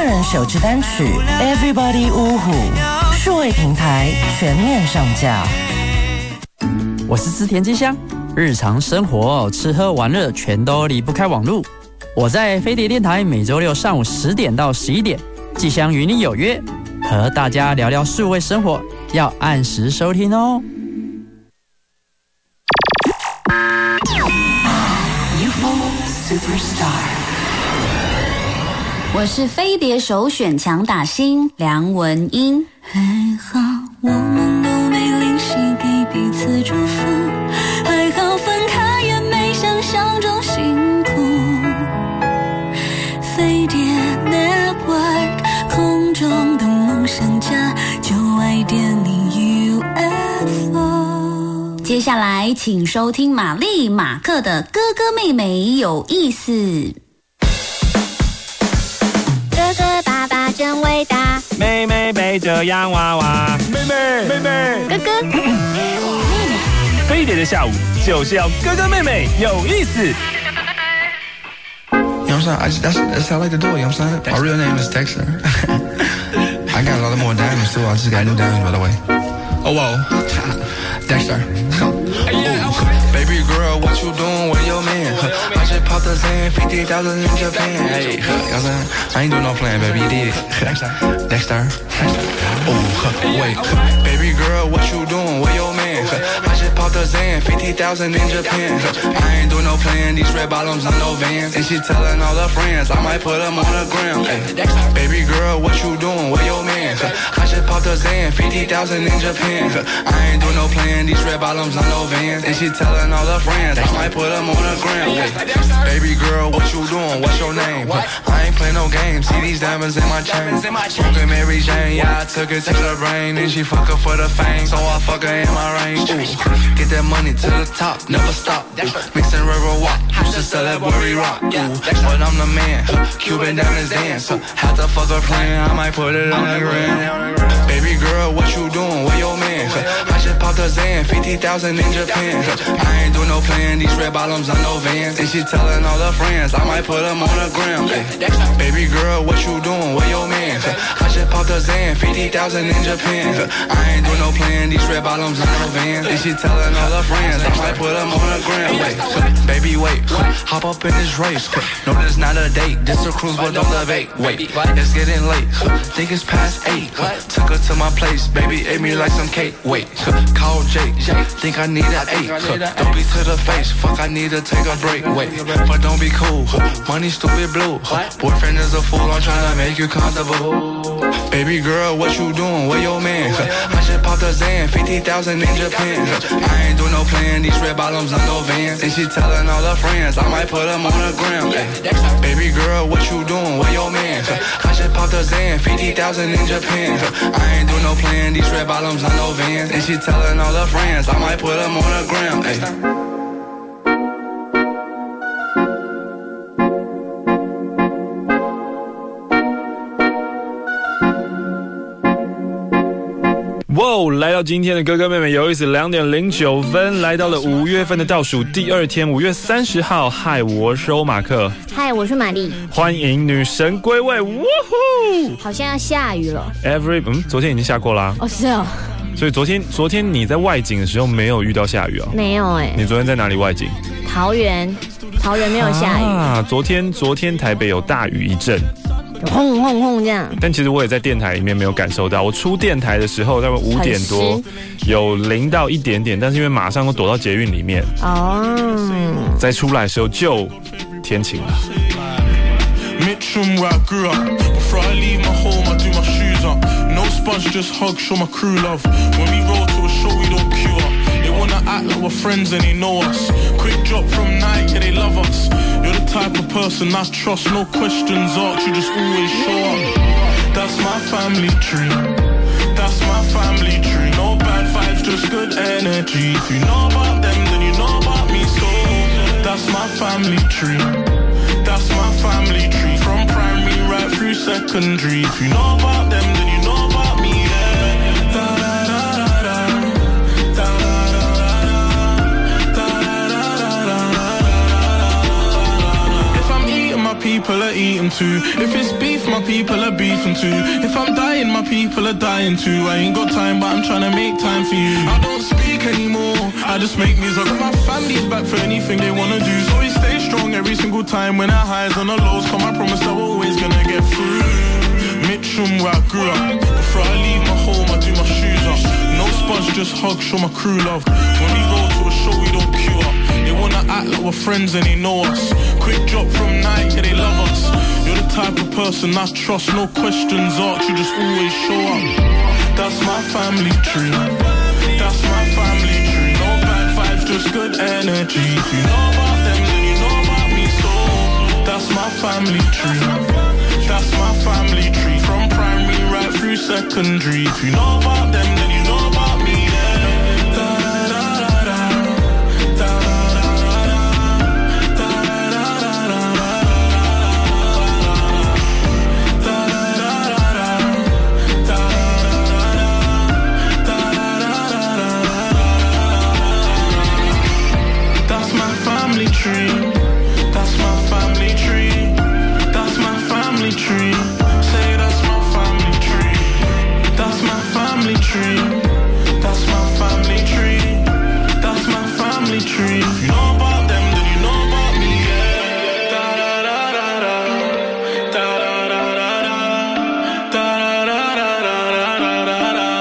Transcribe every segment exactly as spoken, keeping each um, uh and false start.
人首支单曲《Everybody 呜呼》数位平台全面上架。 我是织田机香，日常生活吃喝玩乐全都离不开网路。我在飞碟电台每周六上午十点到十一点，机香与你有约，和大家聊聊数位生活，要按时收听哦。 我是飞碟首选强打星梁文音。 还好我们都没灵犀给彼此祝福，还好分开也没想象中辛苦。飞碟 Network 空中的梦想家，就爱点你 U F O。 接下来请收听玛丽马克的哥哥妹妹有意思。 哥哥爸爸真伟大， 妹妹背着洋娃娃，妹妹妹妹哥哥妹妹。 飞碟的下午就是要哥哥妹妹有意思。 You know what I'm saying? I just, that's, that's how I like to do it, you know what I'm saying? My real name is Dexter. I got a lot more diamonds too, I just got new diamonds by the way. Oh, whoa. Dexter. Oh, baby girl, what you doing with your man? I just popped a Zan, fifty thousand in Japan. Hey, you know what I'm saying? I ain't doing no plan, baby, you did. Dexter. Oh, wait. Baby girl, what you doing with your man? I just popped a Zan, fifty thousand in Japan. I ain't doing no plan, these red bottoms on no Vans. And she telling all her friends, I might put them on the gram. Hey, baby girl, what you doing with your man? I just popped a Zan, fifty thousand in Japan. I ain't doing no plan, these red bottoms on no Vans. And she telling all her friends, I might put them on the gram. Hey, baby girl, what you doing? What's your name? I ain't play no games, see these diamonds in my chain. Smoking Mary Jane, yeah, I took it to the brain. And she fuck her for the fame, so I fuck her in my range. Ooh, get that money to the top, never stop. Ooh, mixing river walk, used to sell that worry rock. Ooh, but I'm the man, Cuban diamonds dance. Had to fuck her playing, I might put it on the gram. Baby girl, what you doing with your man? I just popped a Zan, fifty thousand in Japan. I ain't doing no plan, these red bottoms on no Vans. And she telling all her friends, I might put them on the gram. Hey, baby girl, what you doing with your man? I just popped a Zan, fifty thousand in Japan. I ain't doing no plan, these red bottoms on no Vans. And she telling all her friends, I might put them on the gram. Wait, baby, wait, hop up in this race. No, this not a date, this a cruise, but don't debate. Wait, it's getting late, think it's past eight. Took her to my place, baby, ate me like some cake. Wait, call Jake, think I need an eight. Don't be to the face, fuck, I need to take a break. Wait, but don't be cool, money stupid blue. Boyfriend is a fool, I'm trying to make you comfortable. Baby girl, what you doing with your man? I just popped a Zan, fifty thousand in Japan. I ain't doing no plan, these red bottoms on no Vans. And she telling all her friends, I might put them on the gram. Ay, baby girl, what you doing with your man? I just popped a Zan, fifty thousand in Japan. I ain't doing no plan, these red bottoms on no Vans. And she telling all her friends, I might put them on the gram. Ay. 哇哦！来到今天的哥哥妹妹有意思，两点零九分，来到了五月份的倒数第二天，五月三十号。嗨，我是欧马克。 嗨，我是玛丽。 欢迎女神归位！哇呼！ 好像要下雨了。 Every 嗯，昨天已经下过啦。 哦，是哦。 所以昨天昨天你在外景的时候没有遇到下雨哦？ 没有哎、欸。 你昨天在哪里外景？ 桃园，桃园没有下雨。 啊，昨天昨天台北有大雨一阵。 轰轰轰这样， 但其实我也在电台里面没有感受到。我出电台的时候，大概五点多有淋到一点点，但是因为马上都躲到捷运里面，哦，再出来的时候就天晴了。 Mitcham where I grew up. Before I leave my home, I do my shoes up. No sponge, just hug, show my crew love. When we roll to a show, we don't queue up. They wanna act like we're friends and they know us. Quick drop from night, yeah, they love us. You're the type of person I trust, no questions asked, you just always show up. That's my family tree. That's my family tree. No bad vibes, just good energy. If you know about them, then you know about me. So that's my family tree. That's my family tree. From primary right through secondary. If you know about them, then you know about me. Yeah. Da da da da da. Da da da da da. Da da da da da. If I'm eating my people. people are eating too. If it's beef, my people are beefing too. If I'm dying, my people are dying too. I ain't got time, but I'm trying to make time for you. I don't speak anymore, I just make music. I got my family's back for anything they wanna do. So we stay strong every single time when our highs on the lows come. I promise that we're always gonna get through. Mitcham, where I grew up. Before I leave my home, I do my shoes up. No sponge, just hug, show my crew love. When we go to a show, we don't queue up. They wanna act like we're friends and they know us. Quick drop from night, yeah, they love us. You're the type of person I trust, no questions asked, you just always show up. That's my family tree. That's my family tree. No bad vibes, just good energy. If you know about them, then you know about me. So that's my family tree. That's my family tree. From primary right through secondary. If you know about them, then you know about me. Yeah. Da, da, da, da. Da, da, da, da. Da, da, da, da. Da, da, da, da. Da, da, da, da. That's my family tree. That's my family tree. That's my family tree. Say that's my family tree. That's my family tree. That's my family tree. That's my family tree. If you know about them, then you know about me. Yeah. Da da da da da. Da da da da da. Da da da da da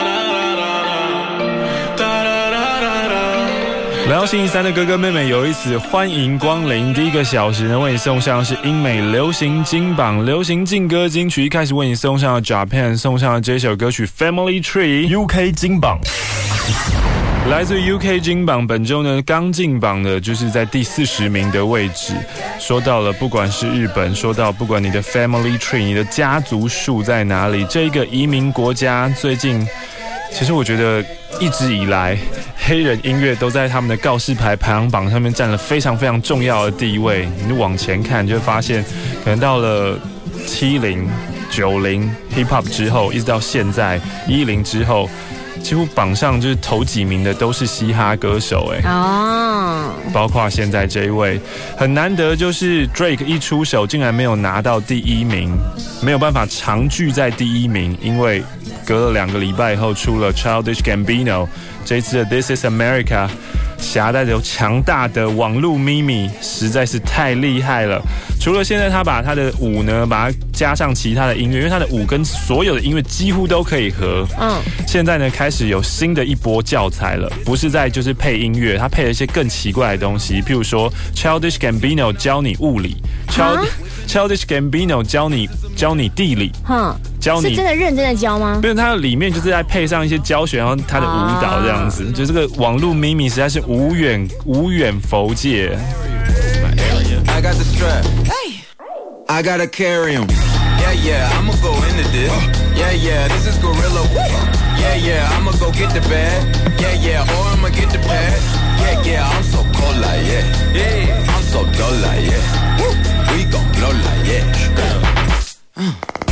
da da da. 来到星期三的哥哥妹妹有意思，欢迎光临。第一个小时呢，为你送上的是英美流行金榜流行劲歌金曲。一开始为你送上了 Japan， 送上了这首歌曲 Family Tree。U K 金榜，来自 U K 金榜，本周呢刚进榜的就是在第四十名的位置。说到了，不管是日本，说到不管你的 Family Tree， 你的家族树在哪里，这个移民国家最近。其实我觉得一直以来黑人音乐都在他们的告示牌排行榜上面占了非常非常重要的地位。你往前看就会发现，可能到了七零、九零 hip hop 之后，一直到现在一零之后，几乎榜上就是头几名的都是嘻哈歌手哎。哦，包括现在这一位很难得，就是 Drake 一出手竟然没有拿到第一名，没有办法长居在第一名，因为隔了两个礼拜以后出了 Childish Gambino， 这一次的 This Is America 携带着强大的网路咪咪，实在是太厉害了。除了现在他把他的舞呢，把它加上其他的音乐，因为他的舞跟所有的音乐几乎都可以合。嗯，现在呢开始有新的一波教材了，不是在就是配音乐，他配了一些更奇怪的东西，譬如说 Childish Gambino 教你物理。Childish Gambino 教你教你地理，哼，教你是真的认真的教吗？ 不是，它里面就是在配上一些教学，然后他的舞蹈这样子，啊、就这个网路咪咪实在是无远无远弗届。 I got the strap. I gotta carry him. Yeah, yeah, I'ma go into this. Yeah, yeah, this is gorilla. Yeah, yeah, I'ma go get the bag. Yeah, yeah, or I'ma get the pad. Yeah, yeah, I'm so cold like yeah. Yeah, I'm so dull like yeah. We gon' blow like yeah. Uh.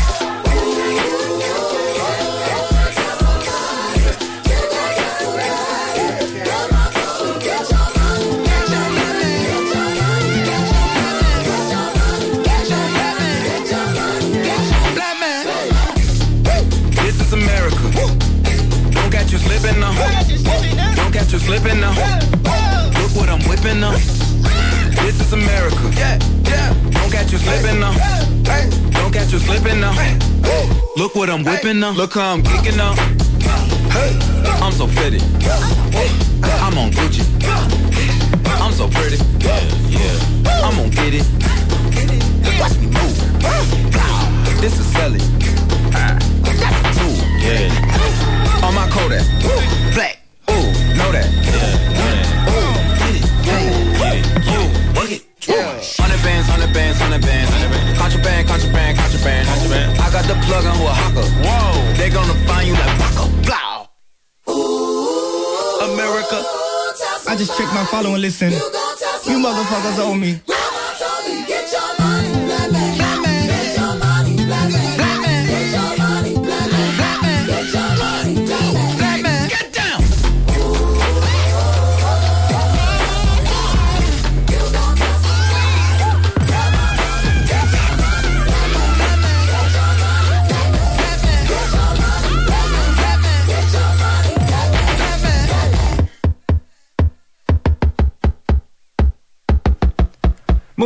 Slipping now, don't catch you slipping now. Look what I'm whipping now. This is America. Yeah, yeah. Don't catch you slipping now. Don't catch you slipping now. Look what I'm whipping now. Look how I'm kicking now. I'm so pretty. I'm on Gucci. I'm so pretty. Yeah, yeah. I'm gonna get it. Watch me move. This is Sally. That's a tool. Yeah. On my Kodak, black, ooh, know that, yeah, ooh, get it, get it, get it, get it, yeah. Hundred bands, hundred bands, hundred bands, contraband, contraband, contraband, contraband. I got the plug on who a hawker. Whoa, they gonna find you like Waka, blow. Ooh, America. I just checked my follow and listen. You motherfuckers owe me. Grandma told me get your money, black man. Black man, get your money, black man. Black man, get your money, black man. Black man, get your money.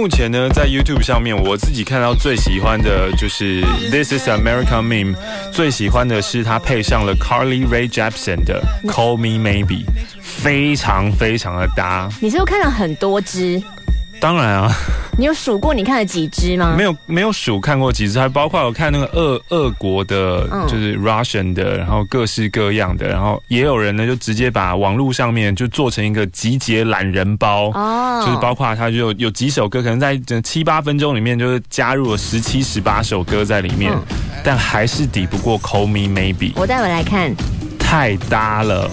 目前呢，在 YouTube 上面，我自己看到最喜欢的就是 This is American Meme， 最喜欢的是它配上了 Carly Rae Jepsen 的 Call Me Maybe， 非常非常的搭。 你是不是看了很多支？ 当然啊。 你有数过你看了几支吗？ 没有，没有数看过几支，还包括我看那个俄俄国的，嗯、就是 Russian 的，然后各式各样的，然后也有人呢就直接把网络上面就做成一个集结懒人包，哦，就是包括它就有有几首歌，可能在七八分钟里面就是加入了十七十八首歌在里面，嗯、但还是抵不过 Call Me Maybe。 我待会来看， 太搭了。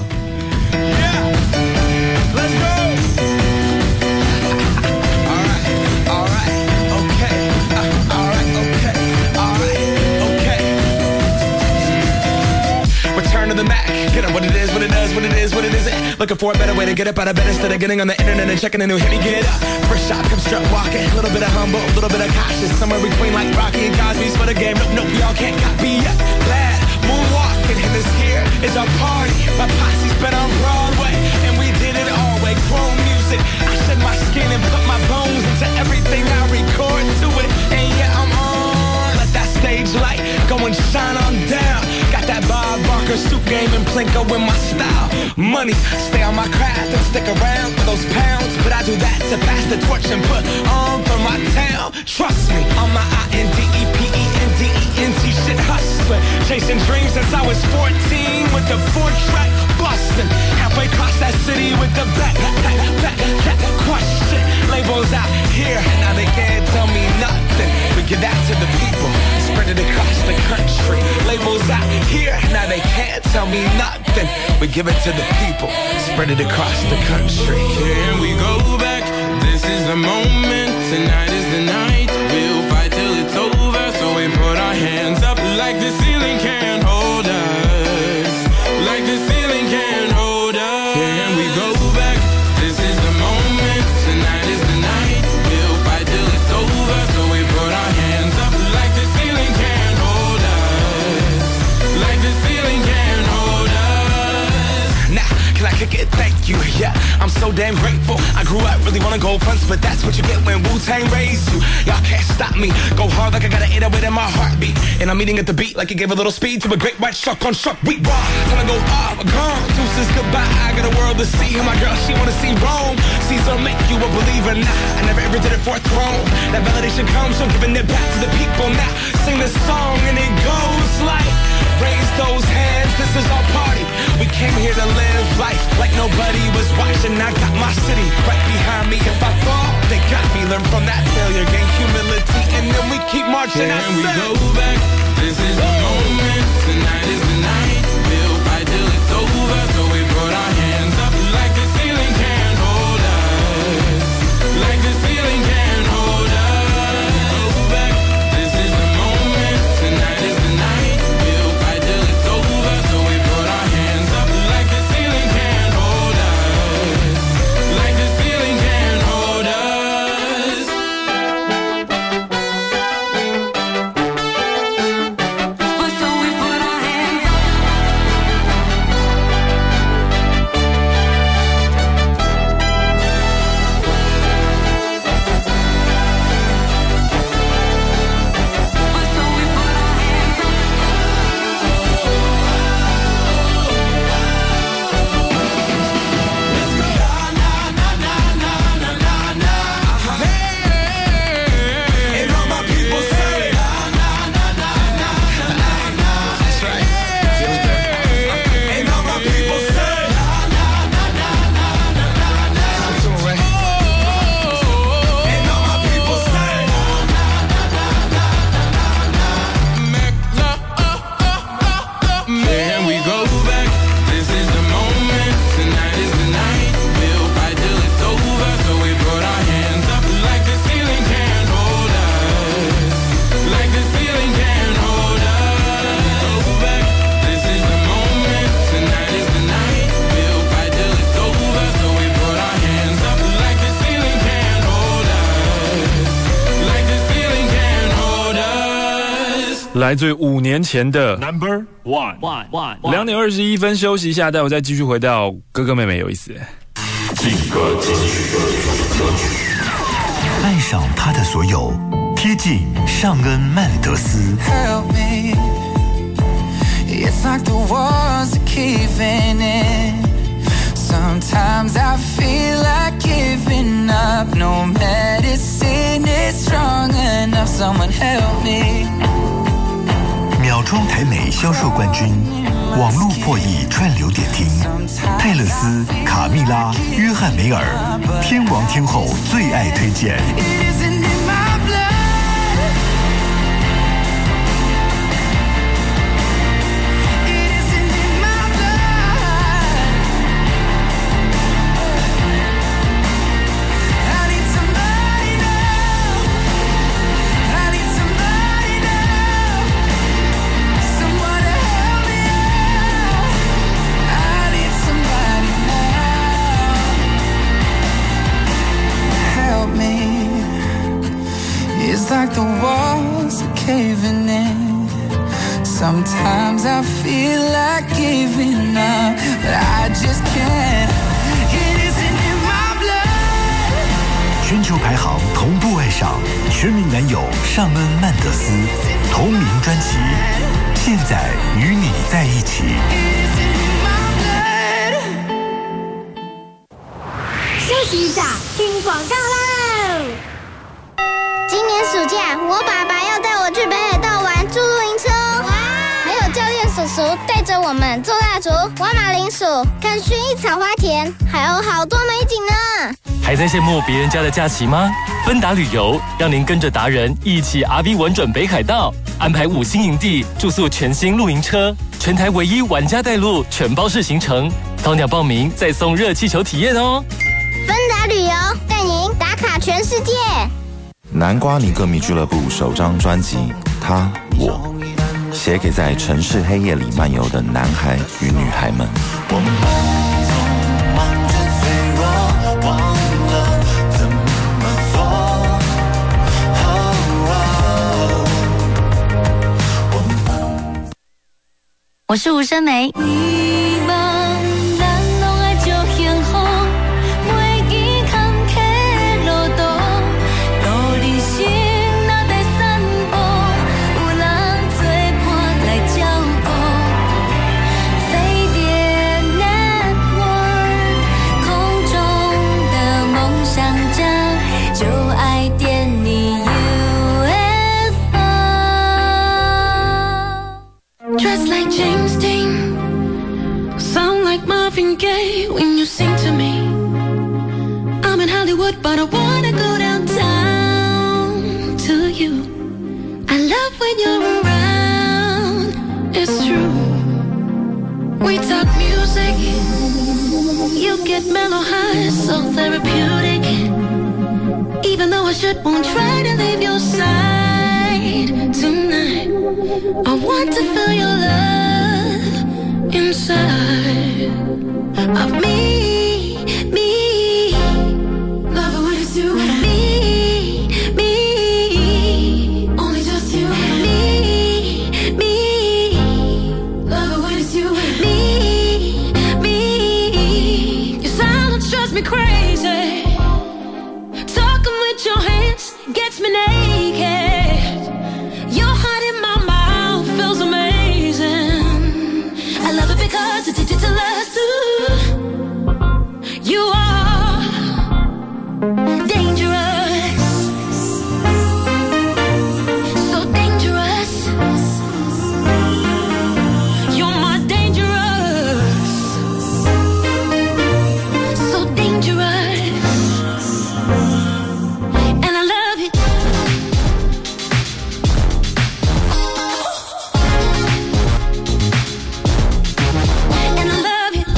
Get up, what it is, what it does, what it is, what it isn't. Looking for a better way to get up out of bed instead of getting on the internet and checking a new hit. Me get up, first shot, come strut walking. A little bit of humble, a little bit of cautious. Somewhere between like Rocky and Cosby's for the game. Nope, nope, y'all can't copy yet. Glad moonwalking, and this here is our party. My posse's been on Broadway, and we did it all way. Chrome music, I shed my skin and put my bones into everything I record to it. And yeah, I'm on. Let that stage light go and shine on down. Got that Bob Barker suit game and Plinko in my style. Money, stay on my craft and stick around for those pounds. But I do that to pass the torch and put on for my town. Trust me, I'm my I N D E P E N D E N T shit hustler. Chasing dreams since I was fourteen with the four track bustin'. Halfway across that city with the back, back, back, back, back, question. Labels out here, now they can't tell me nothing. We give that to the people, spread it across the country. Labels out here, now they can't tell me nothing. We give it to the people, spread it across the country. Here we go back, this is the moment. Tonight is the night, we'll fight till it's over. So we put our hands up like the ceiling can't hold us. Like the ceiling can't hold us. Here we go back, this is the moment. Tonight is the night, we'll fight till it's over. So we put our hands up like the ceiling can't hold us. Like the ceiling can't hold us. Now, can I kick it? Thank you, yeah, I'm so damn grateful. I grew up really wanna go fronts, but that's what you get when Wu-Tang raised you. Y'all can't stop me, go hard like I got an eight oh eight in my heartbeat. And I'm eating at the beat like it gave a little speed to a great white shark on shark. We raw, time to go up, gone, deuces goodbye. I got a world to see, and my girl, she wanna see Rome. Caesar make you a believer, nah, I never ever did it for a throne. That validation comes from giving it back to the people. Now, sing this song and it goes like, raise those hands, this is our party. We came here to live life like nobody was watching. I got my city right behind me. If I fall, they got me. Learn from that failure, gain humility, and then we keep marching. Can we go back? This is the moment. Tonight is the night. We'll fight till it's over. So we put our hands up like the ceiling can't hold us. Like the ceiling can't hold us. Go back. This is the moment. Tonight is the night. We'll fight till it's over. So we put our hands up like the ceiling can't hold us. Like the ceiling can't hold us. But so we put our hands up. But so we put our hands up. And all my people say, that's right. And all my people say, and all my people say, Can we go back? This is the moment. Tonight is the night. We'll fight till it's over. So we put our hands up like the ceiling can't hold us. Like the ceiling can't hold us. Go back. This is the moment. Tonight is the night. We'll fight till it's over. So we put our hands up like the ceiling can't hold us. Like the ceiling can't hold us. 来自于五年前的 Number one one one 两点二十一分，休息一下，待会再继续回到哥哥妹妹有意思。 劲歌金曲歌曲爱上他的所有，贴近尚恩曼德斯。 Help me, it's like the walls are caving in. Sometimes I feel like giving up. No medicine is strong enough. Someone help me. 秒装台美销售冠军，网络破亿串流点听，泰勒斯、卡蜜拉、约翰梅尔，天王天后最爱推荐。 Like the walls are caving in. Sometimes I feel like giving up, but I just can't. It isn't in my blood. 全球排行同步爱上全民男友尚恩曼德斯同名专辑，现在与你在一起。 休息一下，听广告喽。 今年暑假，我爸爸要带我去北海道玩租露营车哦。还有教练叔叔带着我们做蜡烛、挖马铃薯、看薰衣草花田，还有好多美景呢。 还在羡慕别人家的假期吗？芬达旅游让您跟着达人一起 R V 玩转北海道，安排五星营地，住宿全新露营车，全台唯一玩家带路全包式行程。早鸟报名再送热气球体验哦。 芬达旅游带您打卡全世界。 南瓜尼歌迷俱乐部首张专辑《他我》，写给在城市黑夜里漫游的男孩与女孩们。我们总忙着脆弱，忘了怎么做。 Oh, oh. 我是吴声梅。 Dressed like James Dean, sound like Marvin Gaye when you sing to me. I'm in Hollywood, but I wanna go downtown to you. I love when you're around, it's true. We talk music, you get mellow highs, so therapeutic. Even though I should, won't try to leave your side tonight. I want to feel your love inside of me, me. Love it when it's you and me, me. Only just you and me, me. Love it when it's you and me, me. Your silence drives me crazy. Talking with your hands gets me naked. Your heart in my mouth feels amazing. I love it because it's addicted to us too. You are dangerous, so dangerous. You're my dangerous, so dangerous. And I love it. And I love it.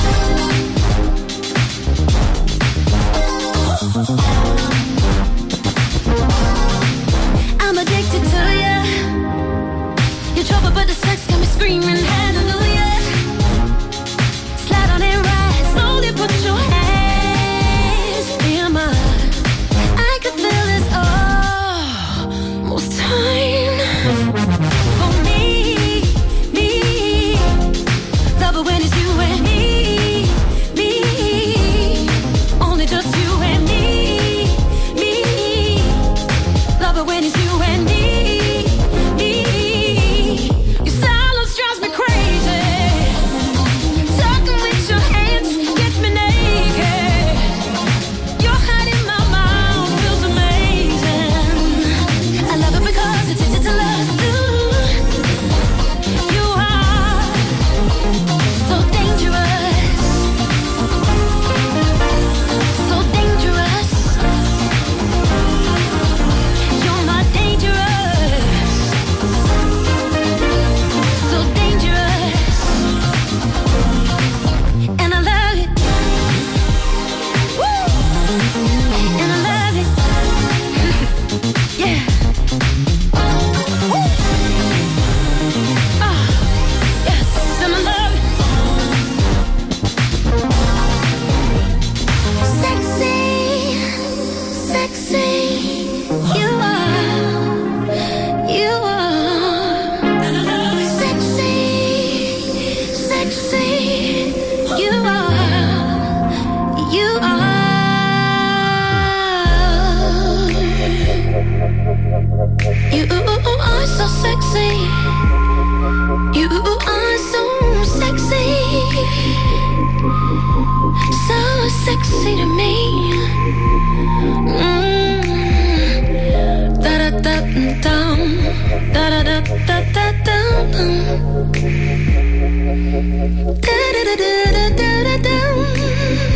I'm addicted to you. You're trouble, but the sex got me screaming hallelujah. Slide on and ride, slowly put your hands in mine. I could feel this almost time for me, me. Love it when it's you and me, me. Only just you and me, me.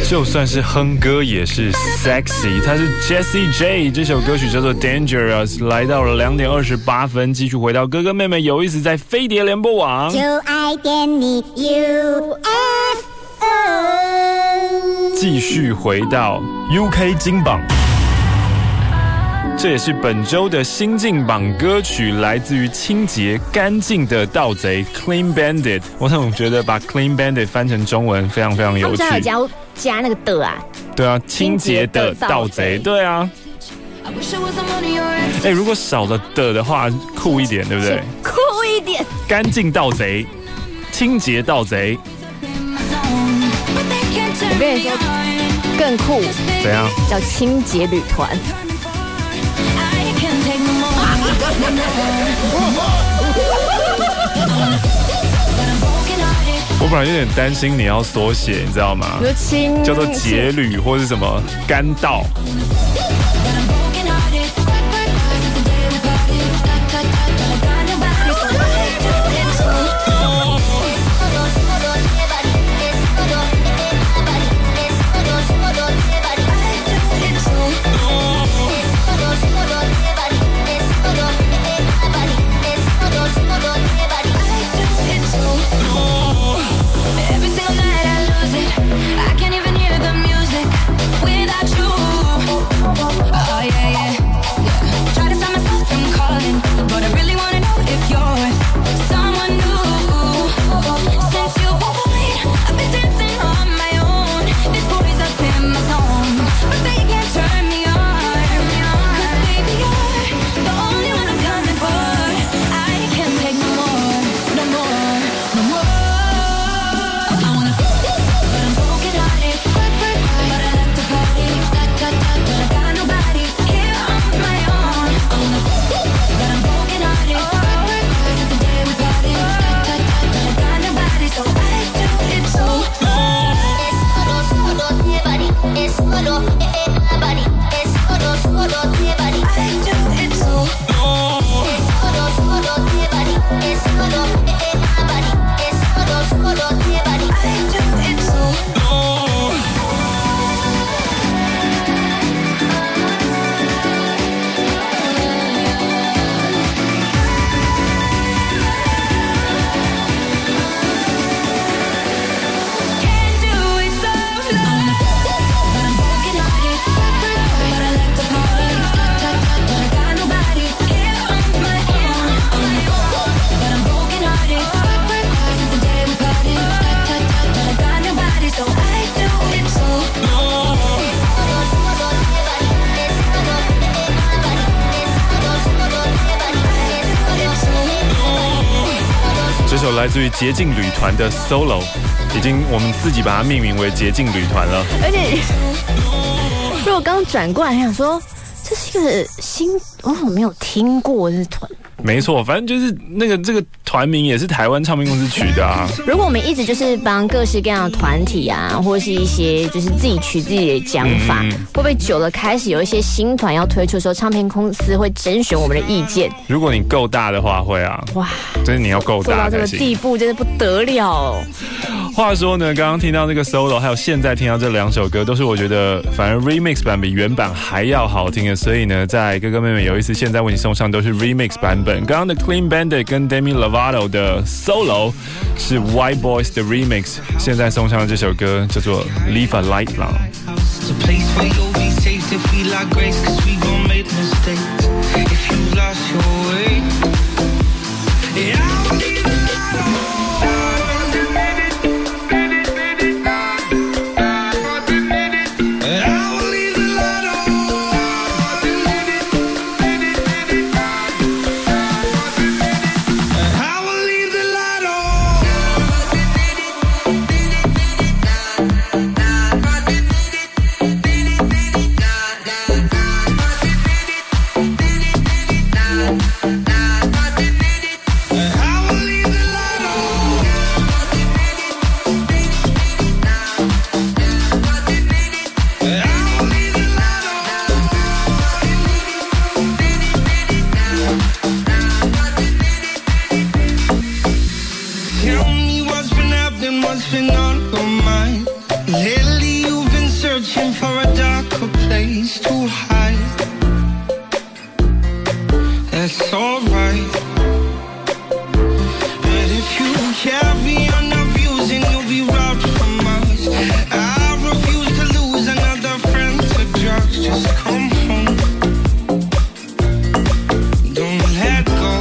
就算是哼歌也是 sexy。他是 Jessie J， 这首歌曲叫做 Dangerous。来到了两点二十八分，继续回到哥哥妹妹有意思在飞碟联播网， 就爱点你 U F O， 继续回到 U K 金榜。这也是本周的新进榜歌曲，来自于清洁干净的盗贼 Clean Bandit。我总觉得把 Clean Bandit 翻成中文非常非常有趣。 他们有加加那个的啊？ 对啊，清洁的盗贼，对啊。哎，如果少了的的话，酷一点，对不对？ 酷一点。 干净盗贼，清洁盗贼。 我跟你说，更酷。 怎样？ 叫清洁旅团。 我本来有点担心你要缩写，你知道吗？叫做节旅或是什么干道。来自于洁净旅团的 solo， 已经我们自己把它命名为洁净旅团了。 而且，如果刚转过来想说，这是一个新，我好像没有听过这团。 没错，反正就是那个这个团名也是台湾唱片公司取的啊。 如果我们一直就是帮各式各样的团体啊，或者是一些就是自己取自己的讲法，嗯、会不会久了开始有一些新团要推出的时候，唱片公司会甄选我们的意见？ 如果你够大的话，会啊。哇，就是你要够大才行。做到这个地步，真的不得了。 话说呢，刚刚听到那个 solo， 还有现在听到这两首歌，都是我觉得反而 remix 版比原版还要好听的。所以呢，在哥哥妹妹有意思，现在为你送上都是 remix 版本。刚刚的 Clean Bandit 跟 Demi Lovato 的 solo 是 White Boys 的 remix， 现在送上的这首歌叫做 Leave a Light On。 Tell me what's been happening, what's been on your mind. Lately you've been it's alright. But if you carry on the views, then you'll be robbed from us. I refuse to lose another friend to drugs. Just come home. Don't let go.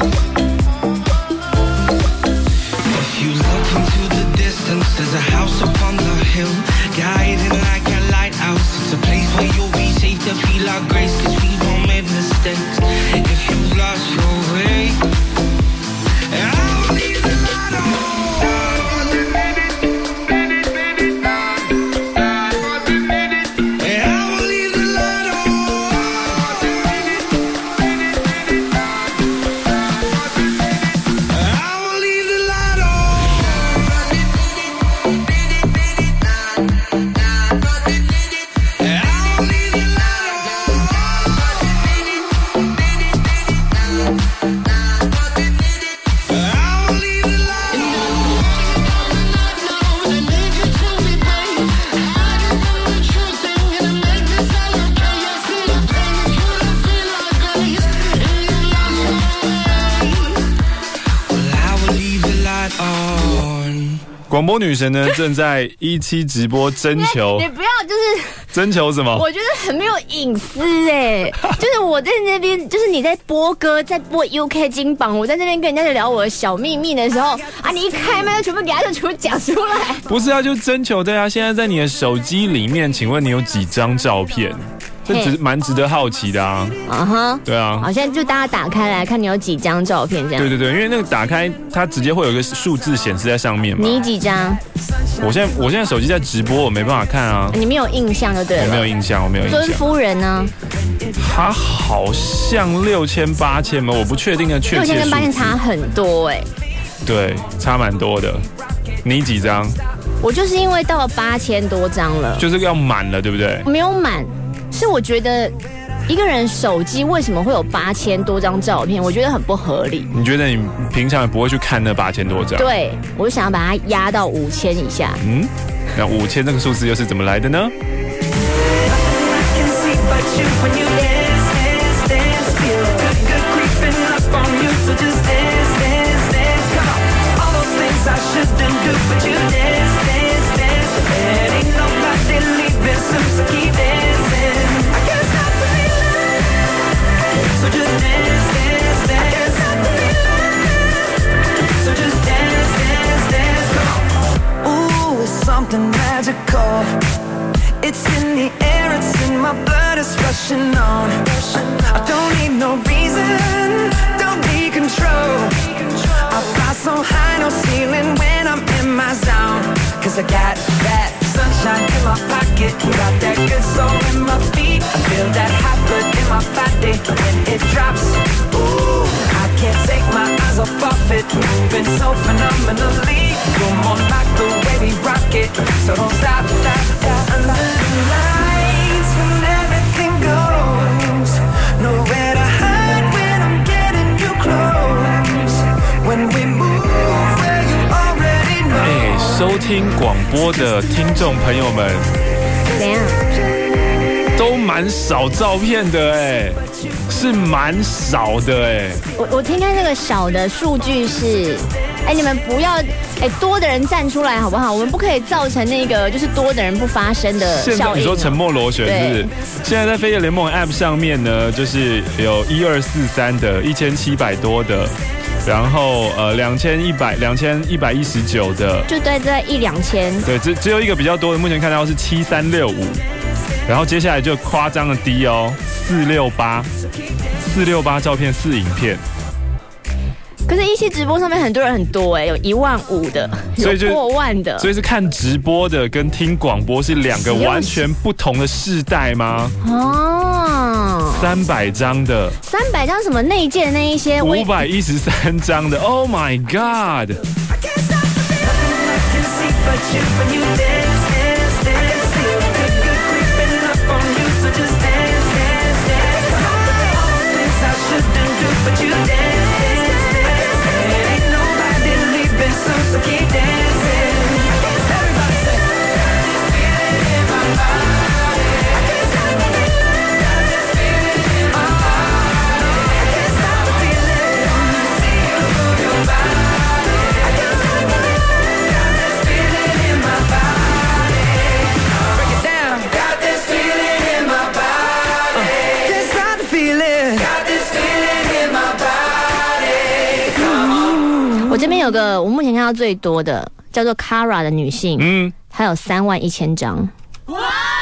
If you look into the distance, there's a house upon the hill, guiding like a lighthouse. It's a place where you'll be safe to feel our grace, cause we've all made mistakes. If you've lost your way, I'll leave the light on. 广播女神呢，正在一期直播征求你，你不要就是征求什么？ 我觉得很没有隐私哎，就是我在那边，就是你在播歌，在播 U K 金榜，我在那边跟人家聊我的小秘密的时候啊，你一开麦就全部给他就全部讲出来。 不是啊，就征求对啊。现在在你的手机里面，请问你有几张照片？这值蛮值得好奇的啊！啊哈，对啊， 好，现在就大家打开来看你有几张照片这样。 对对对，因为那个打开它直接会有一个数字显示在上面嘛。 你几张？ 我现在我现在手机在直播，我没办法看啊。 你没有印象就对了。 我没有印象，我没有印象。 尊夫人呢？ 他好像六千八千嘛，我不确定的确切数字。 六千跟八千差很多哎、欸。 对，差蛮多的。你几张？ 我就是因为到了八千多张了， 就是要满了，对不对？ 没有满。是我觉得一个人手机为什么会有八千多张照片，我觉得很不合理。 你觉得你平常也不会去看那八千多张？ 对，我就想要把它压到五千以下。 嗯，那五千这个数字又是怎么来的呢？ So keep dancing. I can't stop the feeling. So just dance, dance, dance. I can't stop the feeling. So just dance, dance, dance. Come on. Ooh, it's something magical. It's in the air, it's in my blood, it's rushing on. I don't need no reason, don't need control. I fly so high, no ceiling when I'm in my zone. Cause I got that sunshine in my pocket, got that good soul in my feet. I feel that hot blood in my body when it drops. Ooh, I can't take my eyes off of it, moving so phenomenally. You're more like the way we rock it, so don't stop, stop, stop. Under the lights when everything goes, nowhere to hide when I'm getting you close. When we move where you already know. 哎，收听广播的听众朋友们， 怎样？ 都蛮少照片的哎，是蛮少的哎。 我我听看这个少的数据是，哎，你们不要哎多的人站出来好不好？我们不可以造成那个就是多的人不发声的效应、哦。 现在你说沉默螺旋是不是？现在在飞碟联盟 App 上面呢，就是有一二四三的，一千七百多的。然后呃两千一百两千一百一十九的， 就对在一两千， 对，只只有一个比较多的，目前看到是七三六五，然后接下来就夸张的低哦，四六八，四六八照片四影片。 可是，一期直播上面很多人很多哎、欸，有一万五的，有过万的， 所以是看直播的跟听广播是两个完全不同的世代吗？哦，三百张的， 三百张什么内建那一些， 五百一十三张的 ，Oh my God！ So keep dancing. Everybody say, I just feel it in my body. I can't stop the feeling. I just feel it in my body. I can't stop the feeling. 这边有个我目前看到最多的叫做 Kara 的女性，嗯，她有三万一千张。哇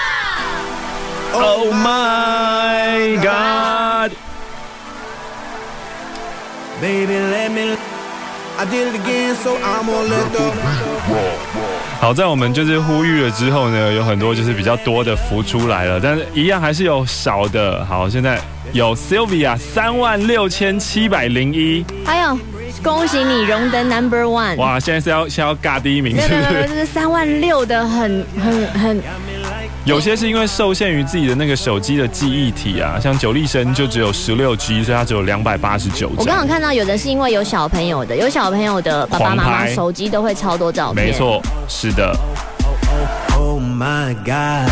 ！Oh my God！ Baby, let me. I did it again, so I'm gonna let the. 好在我们就是呼吁了之后呢，有很多就是比较多的浮出来了，但是一样还是有少的。好，现在有 Sylvia 三万六千七百零一， 还有恭喜你荣登 Number One。 哇，现在是要是要尬第一名，是不是？ 这是三万六的很很很。 有些是因为受限于自己的那个手机的记忆体啊，像久力生就只有十六 G， 所以它只有两百八十九张。 我刚刚看到有的是因为有小朋友的，有小朋友的爸爸妈妈手机都会超多照片。 没错，是的。 Oh my God。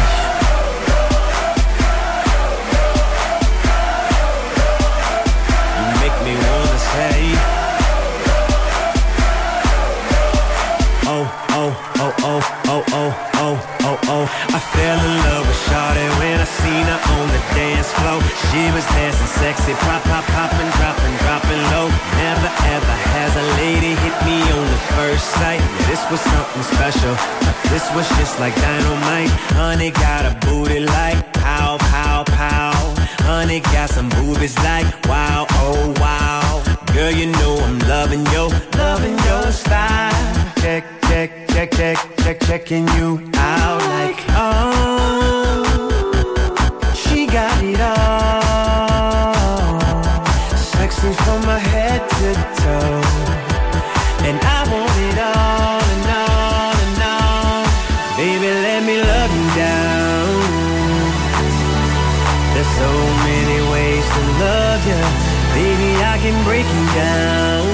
I fell in love with Shawty when I seen her on the dance floor. She was dancing sexy, pop, pop, poppin', droppin', droppin' low. Never ever has a lady hit me on the first sight. This was something special. This was just like dynamite. Honey got a booty like pow, pow, pow. Honey got some boobies like wow, oh wow. Girl, you know I'm loving your, loving your style. Check, check, check, check, check, checking you out like, oh, she got it all. Sexy from my head to toe. And I want it all and all and all. Baby, let me love you down. There's so many ways to love you. Baby, I can break you down.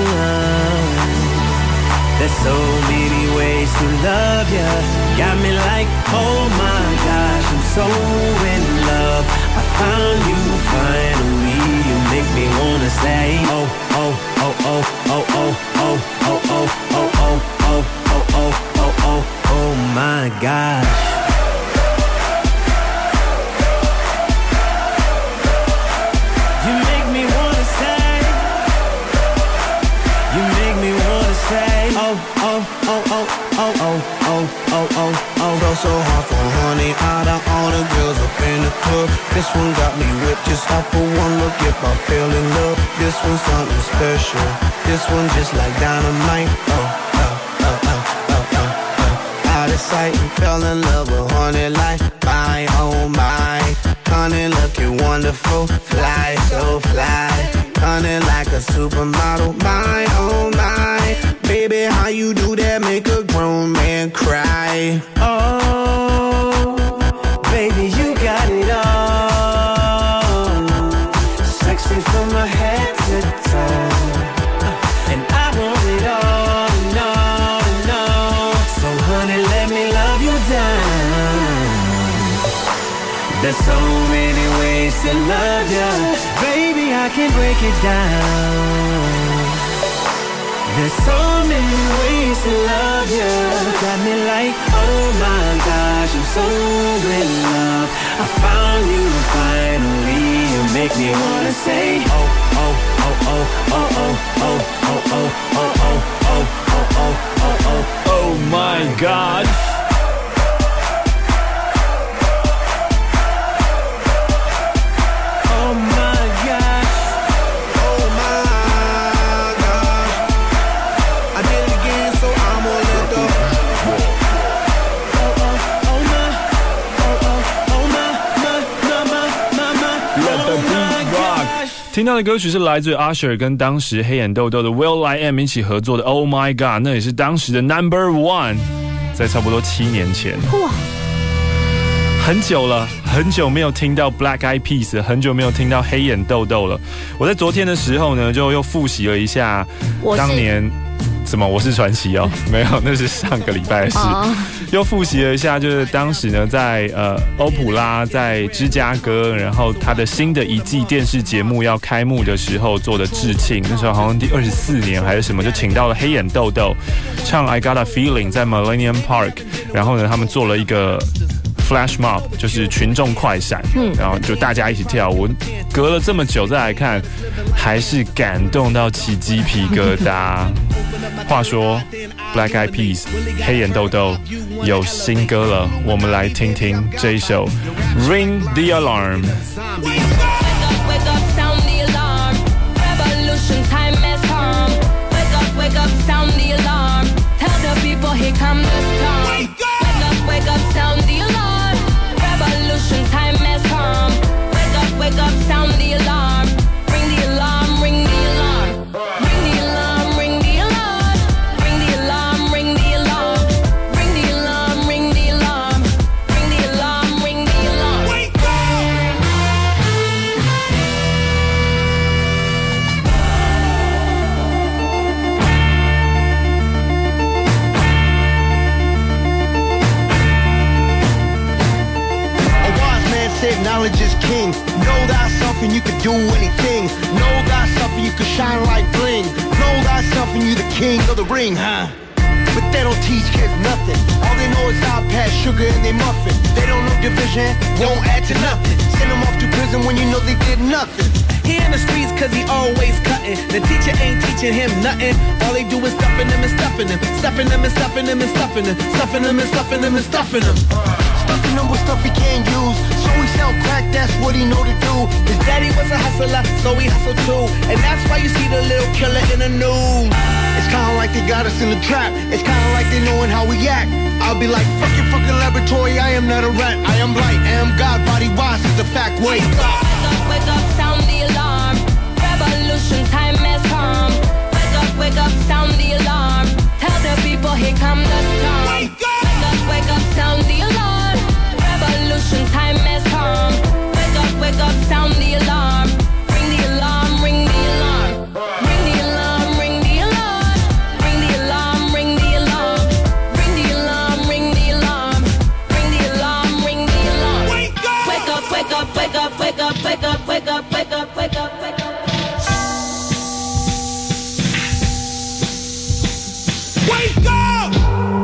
There's so many ways to love you. Got me like, oh my gosh, I'm so in love. I found you finally. You make me wanna say, oh, oh, oh, oh, oh, oh, oh, oh, oh, oh, oh, oh, oh, oh, oh, oh, oh my gosh. You make me wanna say, you make me wanna say, oh, oh, oh, oh, oh, oh, oh, oh, oh, oh. Felt so hard for honey, out of all the girls up in the club. This one got me whipped just off of one look. If I fell in love, this one's something special. This one just like dynamite. Oh, oh, oh, oh, oh, oh, oh. Out of sight and fell in love with honey like my, oh my. Honey looking wonderful, fly, so fly. Honey like a supermodel, my, oh my. Baby, how you do that make a grown man cry? Oh, baby, you got it all. Sexy from my head to toe. And I want it all and all and all. So honey, let me love you down. There's so many ways to love you. Baby, I can break it down. There's so many ways to love you. Got me like, oh my gosh, I'm so in love. I found you finally. You make me wanna say, oh, oh, oh, oh, oh, oh, oh, oh, oh, oh, oh, oh, oh, oh, oh, oh my God. Oh 听到的歌曲是来自 Usher 跟当时黑眼豆豆的 Will I Am 一起合作的 Oh My God， 那也是当时的 Number One， 在差不多七年前。哇，很久了，很久没有听到 Black Eyed Peas， 很久没有听到黑眼豆豆了。我在昨天的时候呢，就又复习了一下当年。什么？我是传奇哦，没有，那是上个礼拜的事。Oh. 又复习了一下，就是当时呢，在呃欧普拉在芝加哥，然后他的新的一季电视节目要开幕的时候做的致庆。那时候好像第二十四年还是什么，就请到了黑眼豆豆唱《I Got a Feeling》在 Millennium Park， 然后呢，他们做了一个 Flash Mob， 就是群众快闪，嗯，然后就大家一起跳舞。隔了这么久再来看，还是感动到起鸡皮疙瘩。话说 ，Black Eyed Peas 黑眼豆豆有新歌了，我们来听听这一首 Ring the Alarm。 Wake up, sound the alarm. Tell the people here come the storm. Wake up, wake up, wake up, sound the alarm. Revolution time has come. Wake up, wake up, sound the alarm. Ring the alarm, ring the alarm. Ring the alarm, ring the alarm. Ring the alarm, ring the alarm. Ring the alarm, ring the alarm. Ring the alarm, ring the alarm. Wake up! Said knowledge is king. Know thyself and you can do anything. Know thyself and you can shine like bling. Know thyself and you the king of the ring, huh? But they don't teach kids nothing. All they know is iPad, sugar, and they muffin. They don't know division, won't add to nothing. Send them off to prison when you know they did nothing. He in the streets cause he always cutting. The teacher ain't teaching him nothing. All they do is stuffing them and stuffing them. Stuffing them and stuffing them and stuffing them. Stuffing them and stuffing them and stuffing them. Stuffing them with stuff he can't use. So he sell crack, that's what he know to do. His daddy was a hustler, so he hustled too. And that's why you see the little killer in the news. It's kinda like they got us in the trap. It's kinda like they knowing how we act. I'll be like, fuck your fucking laboratory, I am not a rat. I am light, I am God, body wise is the fact. Wake up! Wake up, wake up, sound the alarm. Revolution time has come. Wake up, wake up, sound the alarm. Tell the people here come the storm. Wake up! Wake up, wake up, sound the alarm. Revolution time has come. Wake up, wake up, sound the alarm. Ring the alarm, ring the alarm. Ring the alarm, ring the alarm. Ring the alarm, ring the alarm. Ring the alarm, ring the alarm. Ring the alarm, ring the alarm. Wake up! Wake up, wake up, wake up, wake up, wake up, wake up, wake up, wake up, wake up. Wake up!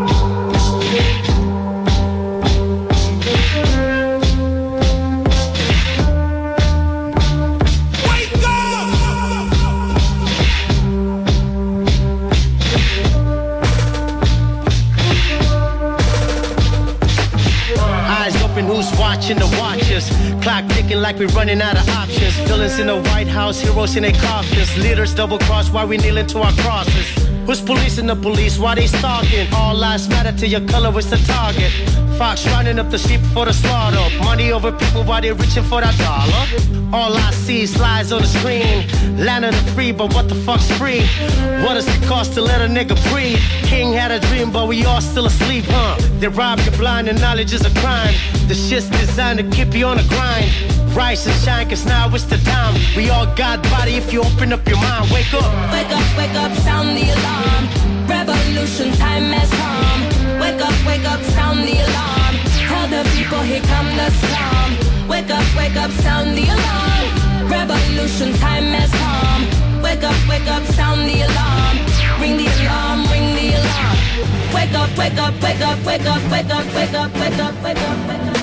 Who's watching the watchers? Clock ticking like we're running out of options. Villains in the White House, heroes in their coffins. Leaders double cross while we kneeling to our crosses. Who's policing the police? Why they stalking? All lives matter to your color, it's the target. Fox running up the street for the slaughter. Money over people while they're reaching for that dollar. All I see is lies on the screen. Land of the free, but what the fuck's free? What does it cost to let a nigga breathe? King had a dream, but we all still asleep, huh? They rob you blind and knowledge is a crime. The shit's designed to keep you on the grind. Rise and shine, cause now it's the time. We all got body if you open up your mind. Wake up! Wake up, wake up, sound the alarm. Revolution time has come. Wake up, wake up, sound the alarm. Tell the people here come the storm. Wake up, wake up, sound the alarm. Revolution time has come. Wake up, wake up, sound the alarm. Ring the alarm, ring the alarm. Wake up, wake up, wake up, wake up, wake up, wake up, wake up, wake up, wake up.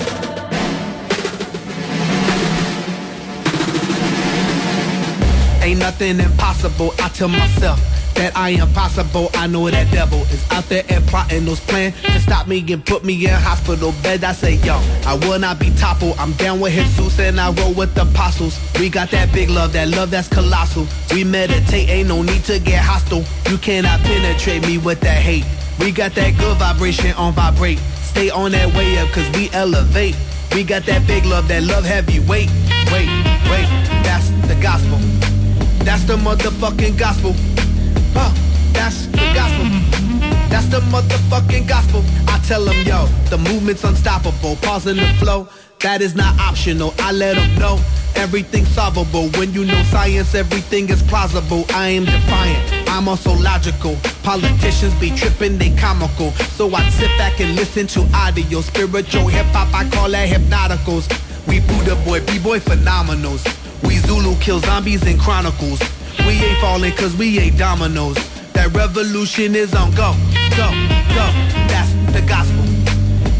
Ain't nothing impossible, I tell myself that I am possible. I know that devil is out there and plotting those plans to stop me and put me in hospital bed. I say, yo, I will not be toppled. I'm down with Jesus and I roll with the apostles. We got that big love, that love that's colossal. We meditate, ain't no need to get hostile. You cannot penetrate me with that hate. We got that good vibration on vibrate. Stay on that way up cause we elevate. We got that big love, that love heavyweight. Wait, wait, that's the gospel. That's the motherfucking gospel. Uh, that's the gospel. That's the motherfucking gospel. I tell them, yo, the movement's unstoppable. Pausing the flow, that is not optional. I let them know everything's solvable. When you know science, everything is plausible. I am defiant, I'm also logical. Politicians be tripping, they comical. So I sit back and listen to audio. Spiritual hip-hop, I call that hypnoticals. We Buddha boy, B-boy phenomenals. We Zulu kill zombies in chronicles. We ain't falling cause we ain't dominoes. That revolution is on go, go, go. That's the gospel. That's the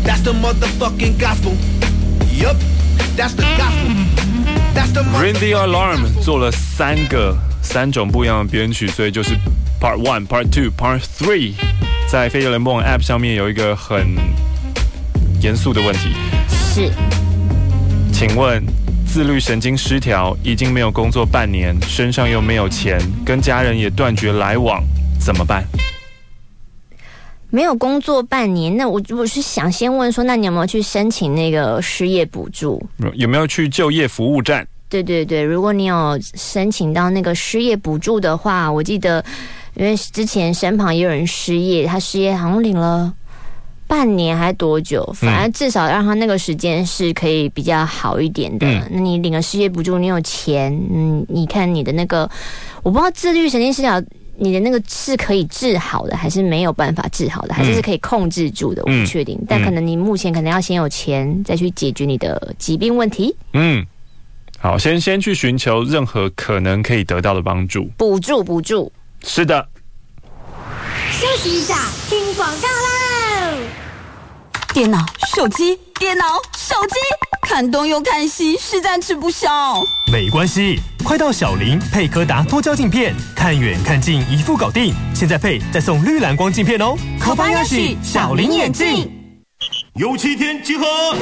motherfucking gospel. Yup, that's the gospel. That's the Ring the Alarm 做了三个三种不一样的编曲，所以就是 Part One、Part Two、Part Three。在飞碟联播网 App 上面有一个很严肃的问题， 是， 请问自律神经失调，已经没有工作半年，身上又没有钱，跟家人也断绝来往，怎么办？ 没有工作半年，那我我是想先问说，那你有没有去申请那个失业补助？ 有没有去就业服务站？ 对对对，如果你有申请到那个失业补助的话，我记得，因为之前身旁也有人失业，他失业好像领了半年还多久，反正至少让他那个时间是可以比较好一点的。嗯、那你领了失业补助，你有钱，嗯，你看你的那个，我不知道自律神经失调。你的那个是可以治好的，还是没有办法治好的，还是是可以控制住的？我不确定，嗯、但可能你目前可能要先有钱，再去解决你的疾病问题。嗯， 好，先先去寻求任何可能可以得到的帮助， 补助补助。 是的。 休息一下，听广告喽。 电脑、手机、电脑、手机，看东又看西，实在吃不消。 没关系，快到小林配柯达多焦镜片，看远看近一副搞定。现在配再送绿蓝光镜片哦。 可巴亚许小林眼镜， 有七天集合，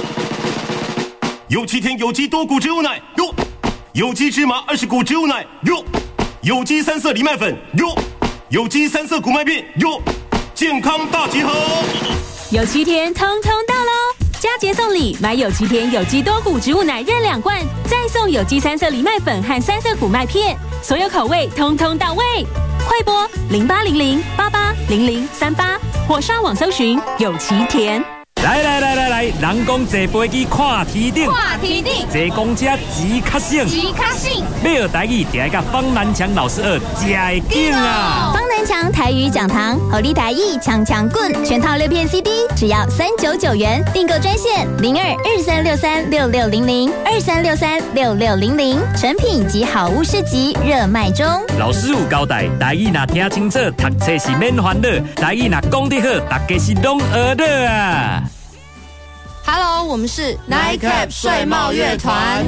有七天有机多谷植物奶哟，有机芝麻二十谷植物奶哟，有机三色藜麦粉哟，有机三色谷麦片哟，健康大集合。 有七天通通到喽！佳节送礼，买有七天有机多谷植物奶任两罐，再送有机三色藜麦粉和三色谷麦片，所有口味通通到位。快拨零八零零八八零零三八，或上网搜寻有七田。 来来来来来，人讲坐飞机看天顶， 看天顶， 坐公车钱较省， 钱较省。 要学台语，定要甲方南强老师学，才会劲啊！ 方南强台语讲堂，合力台语强强棍，全套六片 C D， 只要三九九元，订购专线零二二三六三六六零零二三六三六六零零，成品及好物市集热卖中。 老师有交代，台语若听清楚，读册是免烦恼；台语若讲得好，大家是拢学得啊。 Hello， 我们是 Nightcap 睡帽乐团。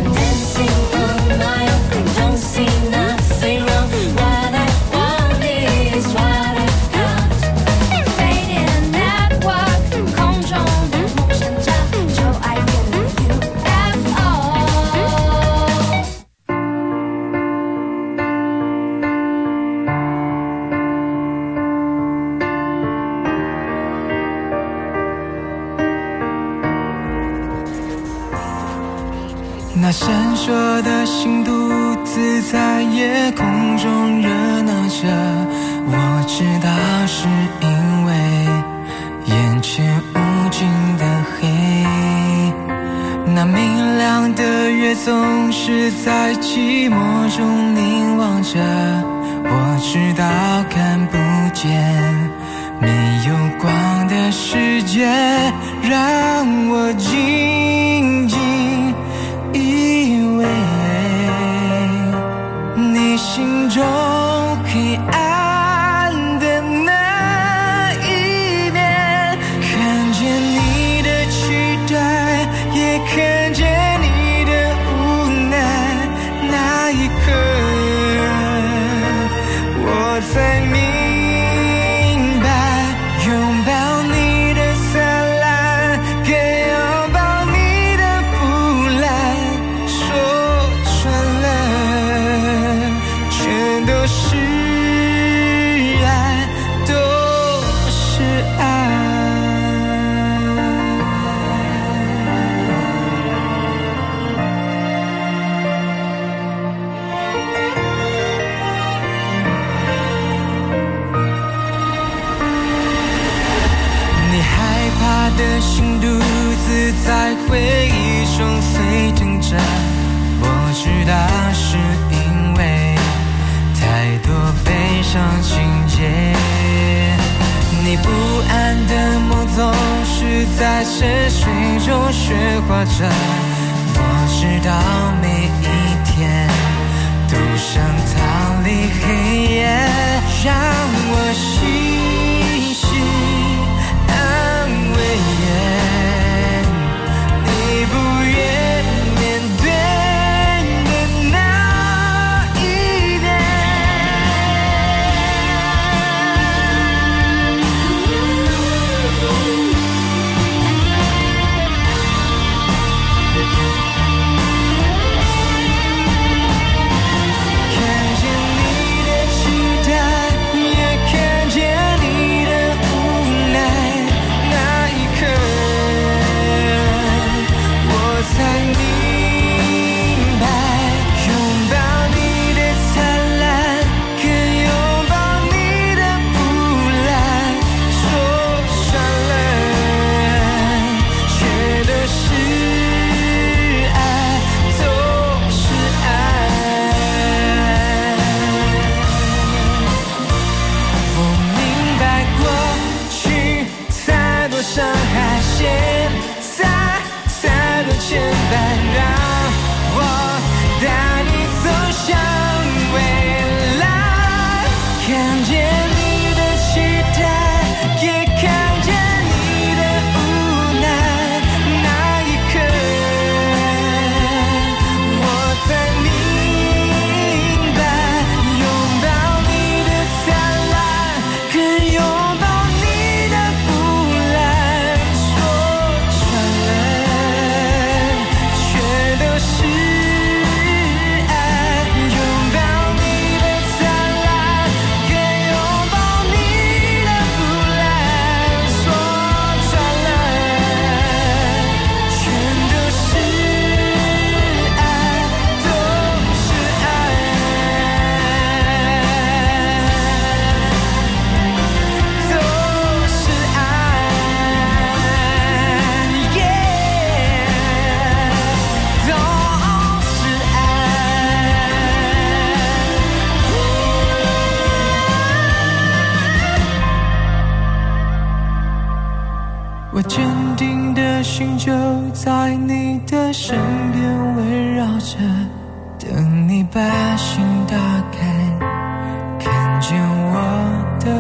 那闪烁的星独自在夜空中热闹着，我知道是因为眼前无尽的黑，那明亮的月总是在寂寞中凝望着，我知道看不见没有光的世界，让我静静以为你心中黑暗的那一面，看见你的期待，也看见你的无奈，那一刻我才明白，拥抱你的灿烂，更拥抱你的腐烂，说穿了全都是爱，都是爱。你害怕的心独自在回忆中沸腾着，我知道是因为太多悲伤情节，你不安的梦总是在沉睡中雪化着，我知道每一天都想逃离黑夜，让我细细安慰我坚定的心就在你的身边围绕着，等你把心打开，看见我的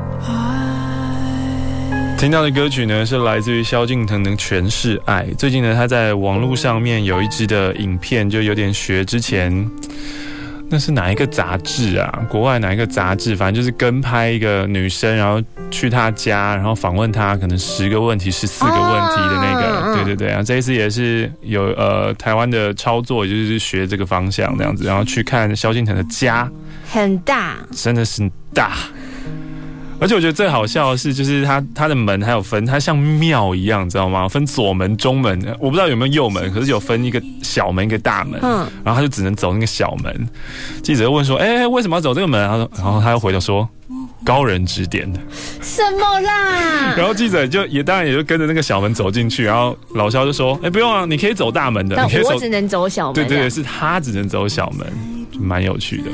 爱。 听到的歌曲呢是来自于萧敬腾的《全是爱》。最近呢他在网络上面有一支的影片，就有点学之前那是哪一个杂志啊？国外哪一个杂志？反正就是跟拍一个女生，然后去她家，然后访问她，可能十个问题、十四个问题的那个。哦、对对对啊，这一次也是有呃台湾的操作，就是学这个方向这样子，然后去看萧敬腾的家， 很大， 真的是大。而且我觉得最好笑的是，就是它它的门还有分，它像庙一样，知道吗？分左门、中门，我不知道有没有右门，可是有分一个小门、一个大门。嗯，然后他就只能走那个小门。记者问说：“哎、欸，为什么要走这个门？”他说，然后他又回头说：“高人指点的。” 什么啦？ 然后记者就也当然也就跟着那个小门走进去，然后老萧就说：“哎、欸，不用啊，你可以走大门的。” 但你可以走我只能走小门。 对对对，是他只能走小门，就蛮有趣的。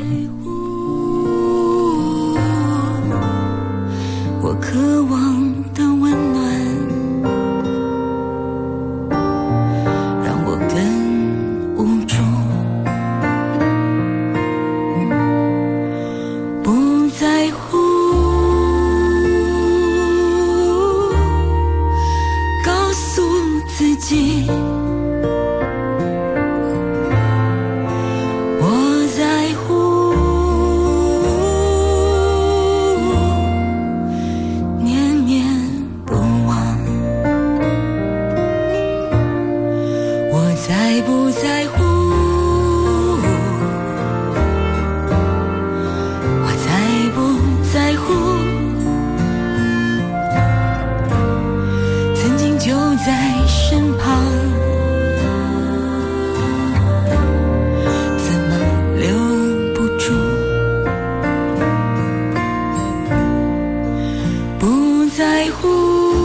我渴望的温暖，让我更无助，不在乎，告诉自己，我在乎。在不在乎？我在不在乎？曾经就在身旁，怎么留不住？不在乎。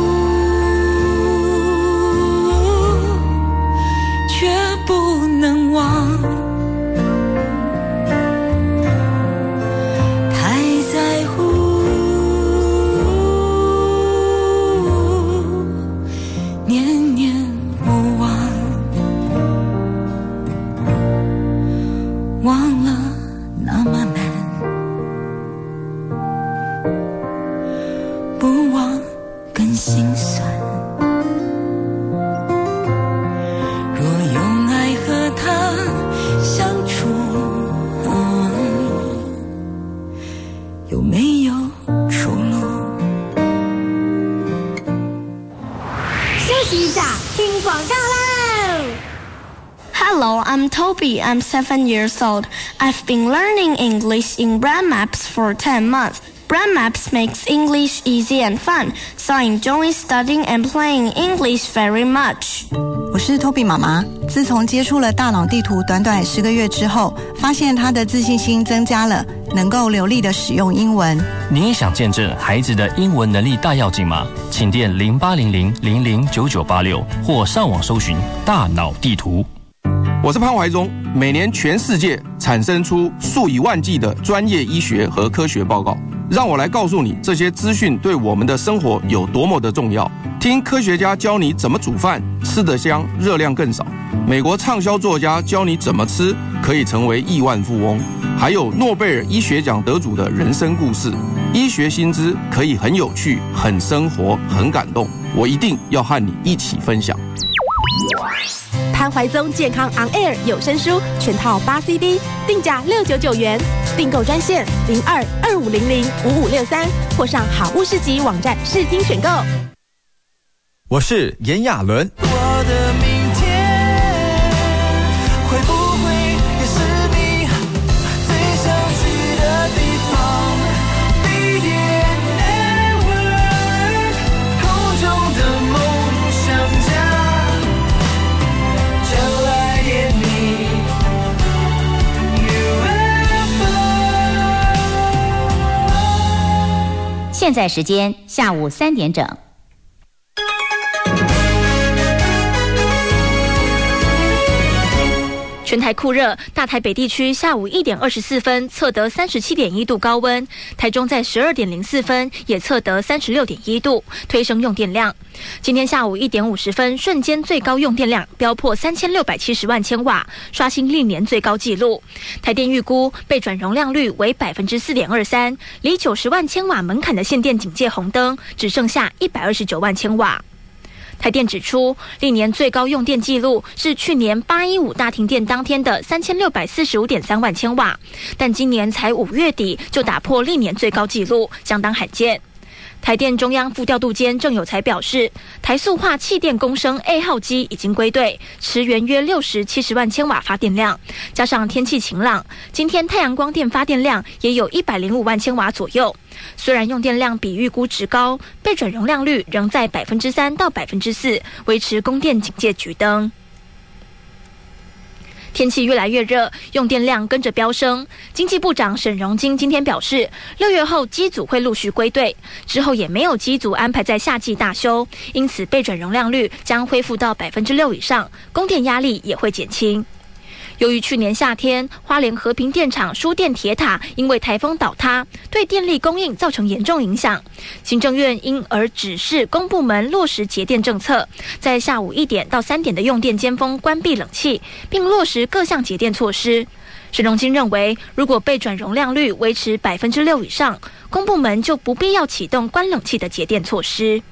I'm Toby. I'm seven years old. I've been learning English in Brand Maps for ten months. Brand Maps makes English easy and fun, so I enjoy studying and playing English very much. 我是 Toby 妈妈，自从接触了大脑地图短短十个月之后，发现她的自信心增加了，能够流利的使用英文。 你也想见证孩子的英文能力大跃进吗？请电零八零零零零九九八六或上网搜寻大脑地图。 我是潘怀忠。每年全世界产生出数以万计的专业医学和科学报告，让我来告诉你这些资讯对我们的生活有多么的重要。听科学家教你怎么煮饭，吃得香，热量更少。美国畅销作家教你怎么吃可以成为亿万富翁，还有诺贝尔医学奖得主的人生故事。医学新知可以很有趣，很生活，很感动。我一定要和你一起分享。 潘怀宗健康 On Air 有声书全套八 C D， 定价六九九元，订购专线零二二五零零五五六三，或上好物市集网站试听选购。 我是炎亚纶。 我的明天会不会也是你最想去的地方 ？Media Network 空中的梦想家。 现在时间下午三点整。 全台酷热，大台北地区下午一点二十四分测得三十七点一度高温，台中在十二点零四分也测得三十六点一度，推升用电量。今天下午一点五十分，瞬间最高用电量飙破三千六百七十万千瓦，刷新历年最高纪录。台电预估备转容量率为百分之四点二三，离九十万千瓦门槛的限电警戒红灯只剩下一百二十九万千瓦。台电指出，历年最高用电记录是去年八一五大停电当天的三千六百四十五点三万千瓦，但今年才五月底就打破历年最高纪录，相当罕见。台电中央副调度监郑有才表示，台塑化气电共生 A 号机已经归队，驰援约六十七十万千瓦发电量，加上天气晴朗，今天太阳光电发电量也有一百零五万千瓦左右。虽然用电量比预估值高，备转容量率仍在百分之三到百分之四，维持供电警戒橘灯。天气越来越热，用电量跟着飙升。经济部长沈荣津今天表示，六月后机组会陆续归队，之后也没有机组安排在夏季大休，因此备转容量率将恢复到百分之六以上，供电压力也会减轻。由于去年夏天花莲和平电厂输电铁塔因为台风倒塌，对电力供应造成严重影响，行政院因而指示公部门落实节电政策，在下午一点到三点的用电尖峰关闭冷气，并落实各项节电措施。沈荣津认为，如果备转容量率维持百分之六以上，公部门就不必要启动关冷气的节电措施。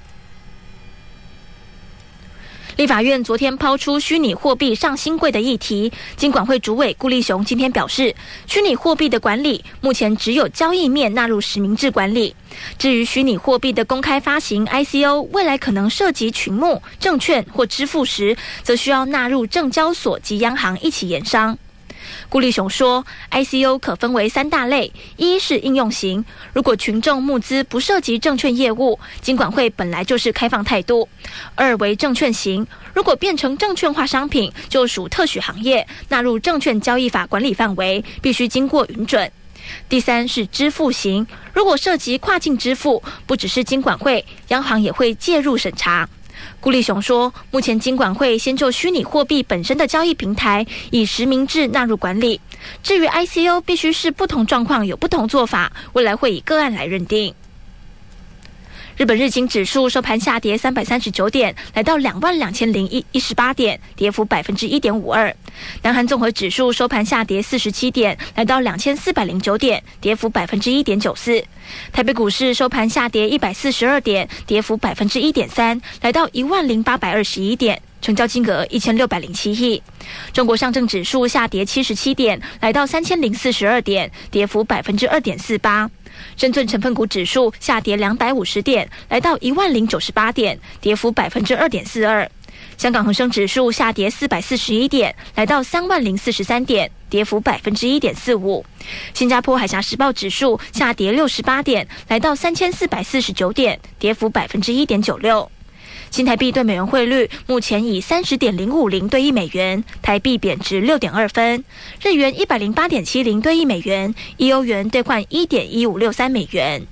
立法院昨天抛出虚拟货币上新贵的议题，金管会主委顾立雄今天表示，虚拟货币的管理目前只有交易面纳入实名制管理，至于虚拟货币的公开发行 I C O 未来可能涉及群募、证券或支付时，则需要纳入证交所及央行一起研商。顾立雄说 I C O 可分为三大类，一是应用型，如果群众募资不涉及证券业务，金管会本来就是开放态度；二为证券型，如果变成证券化商品，就属特许行业，纳入证券交易法管理范围，必须经过允准；第三是支付型，如果涉及跨境支付，不只是金管会，央行也会介入审查。顾立雄说，目前金管会先就虚拟货币本身的交易平台以实名制纳入管理，至于 I C O 必须是不同状况有不同做法，未来会以个案来认定。日本日经指数收盘下跌三百三十九点，来到两万两千零一十八点，跌幅百分之一点五二。南韩综合指数收盘下跌四十七点，来到两千四百零九点，跌幅百分之一点九四。台北股市收盘下跌一百四十二点，跌幅百分之一点三，来到一万零八百二十一点。成交金额一千六百零七亿。中国上证指数下跌七十七点，来到三千零四十二点，跌幅百分之二点四八。深圳成分股指数下跌两百五十点，来到一万零九十八点，跌幅百分之二点四二。香港恒生指数下跌四百四十一点，来到三万零四十三点，跌幅百分之一点四五。新加坡海峡时报指数下跌六十八点，来到三千四百四十九点，跌幅百分之一点九六。新台币对美元汇率目前以三十点零五零对一美元，台币贬值六点二分，日元一百零八点七零对一美元，一欧元兑换一点一五六三美元。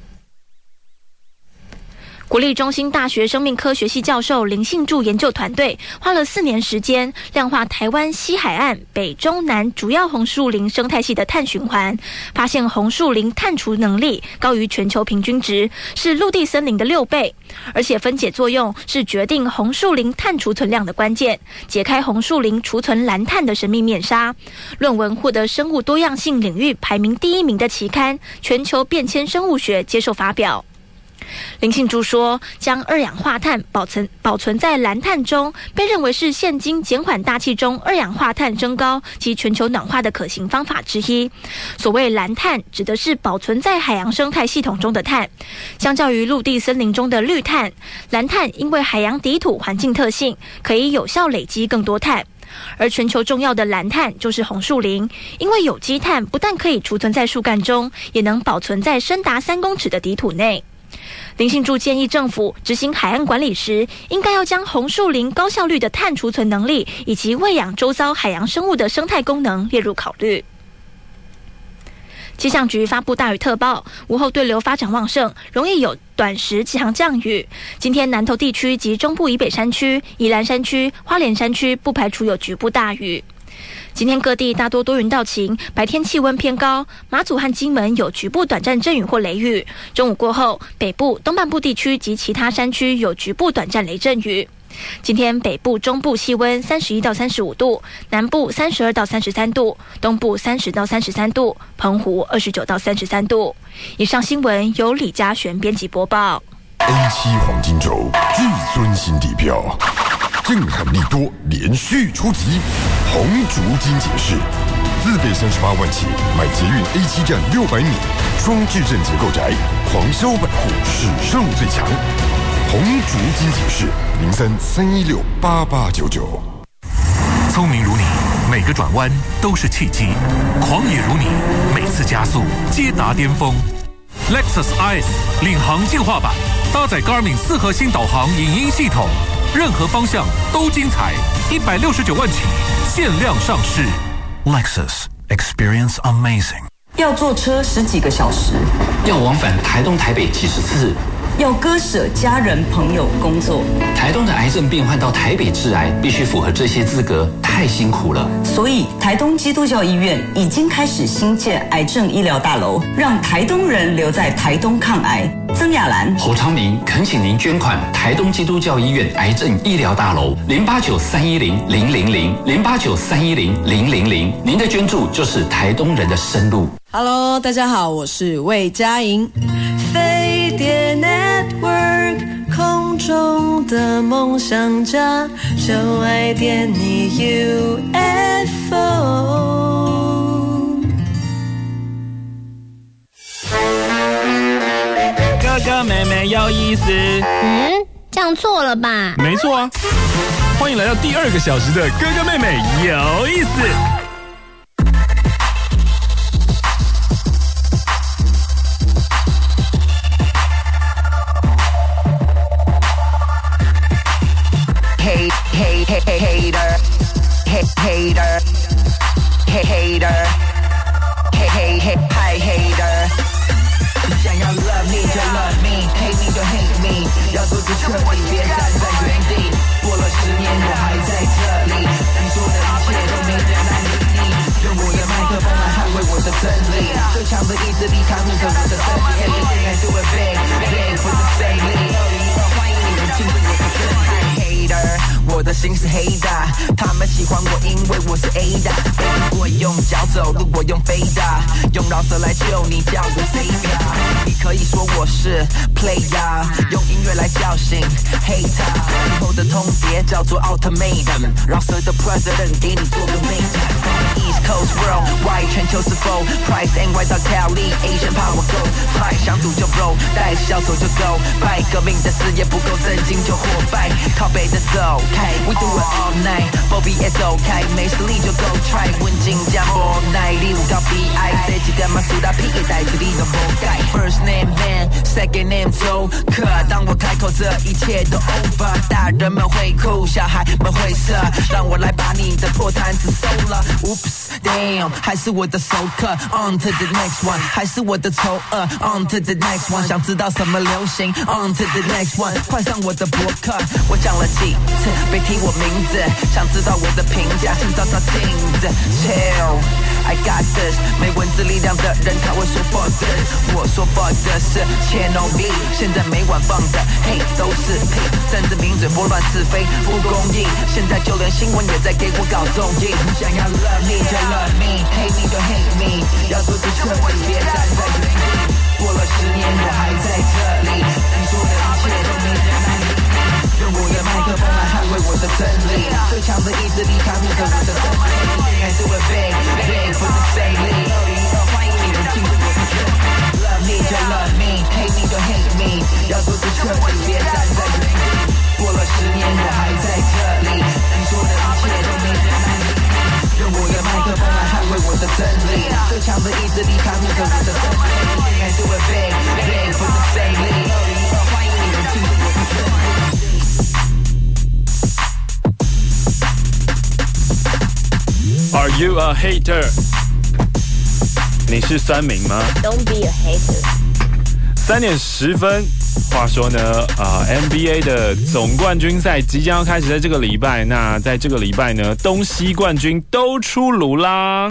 国立中兴大学生命科学系教授林信柱研究团队花了四年时间，量化台湾西海岸北中南主要红树林生态系的碳循环，发现红树林碳除能力高于全球平均值，是陆地森林的六倍，而且分解作用是决定红树林碳储存量的关键，解开红树林储存蓝碳的神秘面纱。论文获得生物多样性领域排名第一名的期刊《全球变迁生物学》接受发表。林信柱说，将二氧化碳保存保存在蓝碳中，被认为是现今减缓大气中二氧化碳升高及全球暖化的可行方法之一。所谓蓝碳，指的是保存在海洋生态系统中的碳。相较于陆地森林中的绿碳，蓝碳因为海洋底土环境特性，可以有效累积更多碳。而全球重要的蓝碳就是红树林，因为有机碳不但可以储存在树干中，也能保存在深达三公尺的底土内。林信柱建议政府执行海岸管理时，应该要将红树林高效率的碳储存能力以及喂养周遭海洋生物的生态功能列入考虑。气象局发布大雨特报，午后对流发展旺盛，容易有短时强降雨。今天南投地区及中部以北山区、宜兰山区、花莲山区不排除有局部大雨。 今天各地大多多云到晴，白天气温偏高，马祖和金门有局部短暂阵雨或雷雨。中午过后，北部、东半部地区及其他山区有局部短暂雷阵雨。今天北部、中部气温三十一到三十五度，南部三十二到三十三度，东部三十到三十三度，澎湖二十九到三十三度。以上新闻由李嘉璇编辑播报。 A 七黄金周至尊新底票，震撼力多，连续出击，红竹金解释，自备三十八万起，买捷运 A 七站六百米，双质证结构宅，狂销百户，史上最强。红竹金解释零三三一六八八九九。 聪明如你，每个转弯都是契机；狂野如你，每次加速皆达巅峰。Lexus I S 领航进化版，搭载 Garmin 四核心导航影音系统，任何方向都精彩，一百六十九万起，限量上市。 Lexus Experience Amazing。 要坐车十几个小时， 要往返台东台北几十次， 要割舍家人朋友工作。 台东的癌症病患到台北治癌，必须符合这些资格，太辛苦了。 所以台东基督教医院已经开始新建癌症医疗大楼，让台东人留在台东抗癌。曾雅兰、 侯昌明恳请您捐款台东基督教医院癌症医疗大楼零八九三一零零零零零八九三一零零零零，您的捐助就是台东人的生路。 Hello， 大家好，我是魏佳莹。飞碟 Network 空中的梦想家，就爱点你 U F O。 哥哥妹妹有意思。 嗯，这样错了吧？ 没错啊。欢迎来到第二个小时的哥哥妹妹有意思。 Hate, hate, hate, hater, hate, hater, hate, hater, hate, hate, hate, hi, hater。想要 love me 就 love me， hate me 就 hate me， 要做出彻底，别站在原地。过了十年我还在这里，你说的一切都没人来理你，用我的麦克风来捍卫我的真理，最强的意志力扛住着我的身体 ，everything I do it big, big for the family。欢迎你们进入我的生态。我的心是黑的，他们喜欢我因为我是 A 的。我用脚走路，我用飞的，用饶舌来救你，叫我 Savior。你可以说我是 Player， 用音乐来叫醒 Hater。以后的通牒叫做 Ultimatum， 饶舌的 President 给你做个 Mate。East Coast Worldwide 全球是否 Price N Y 到 Cali，Asian Power Go Fly， 想赌就 roll， 带小走就 go， 拜革命的事业不够震惊就火败，靠北的走开 ，We do it all night，Bobby is OK， 没实力就 go try， 温金加 all night， 你有搞 B I， 这几个嘛苏打屁给带起你的魔改 ，First name man，Second name Joker， 当我开口，这一切都 over， 大人们会哭，小孩们会sợ，让我来把你的破摊子收了 ，Oops damn， 还是我的熟客 ，On to the next one， 还是我的丑恶 ，On to the next one， 想知道什么流行 ，On to the next one， 换上我的博客，我讲了几次别提我名字，想知道我的评价，请照照镜子 ，Chill。I got this， 没文字力量的人他会说 fuck this， 我说 fuck 的是 Channel V， 现在每晚放的 Hey 都是屁，政治名嘴拨乱是非不公义，现在就连新闻也在给我搞综艺。想要 love me 就 love me，hate me 就 hate me， 要做出彻底，别站在原地。过了十年我还在这里，你说的一切都没人来理你，用我的麦克风来捍卫我的真理，最强的意志力扛住着我的身体。I do it big, big for the family。欢迎你们进入我的圈子 ，Love me 就 love me，hate me 就 hate me， 要做出彻底，别站在原地。过了十年我还在这里，你说的一切都没人来理你，用我的麦克风来捍卫我的真理，最强的意志力扛住着我的身体。I do it big, big for the family。欢迎你们进入我的圈子。 Are you a hater？ 你是三名吗 ？Don't be a hater。 三点十分， 话说呢，呃 N B A 的总冠军赛即将要开始，在这个礼拜。那在这个礼拜呢，东西冠军都出炉啦。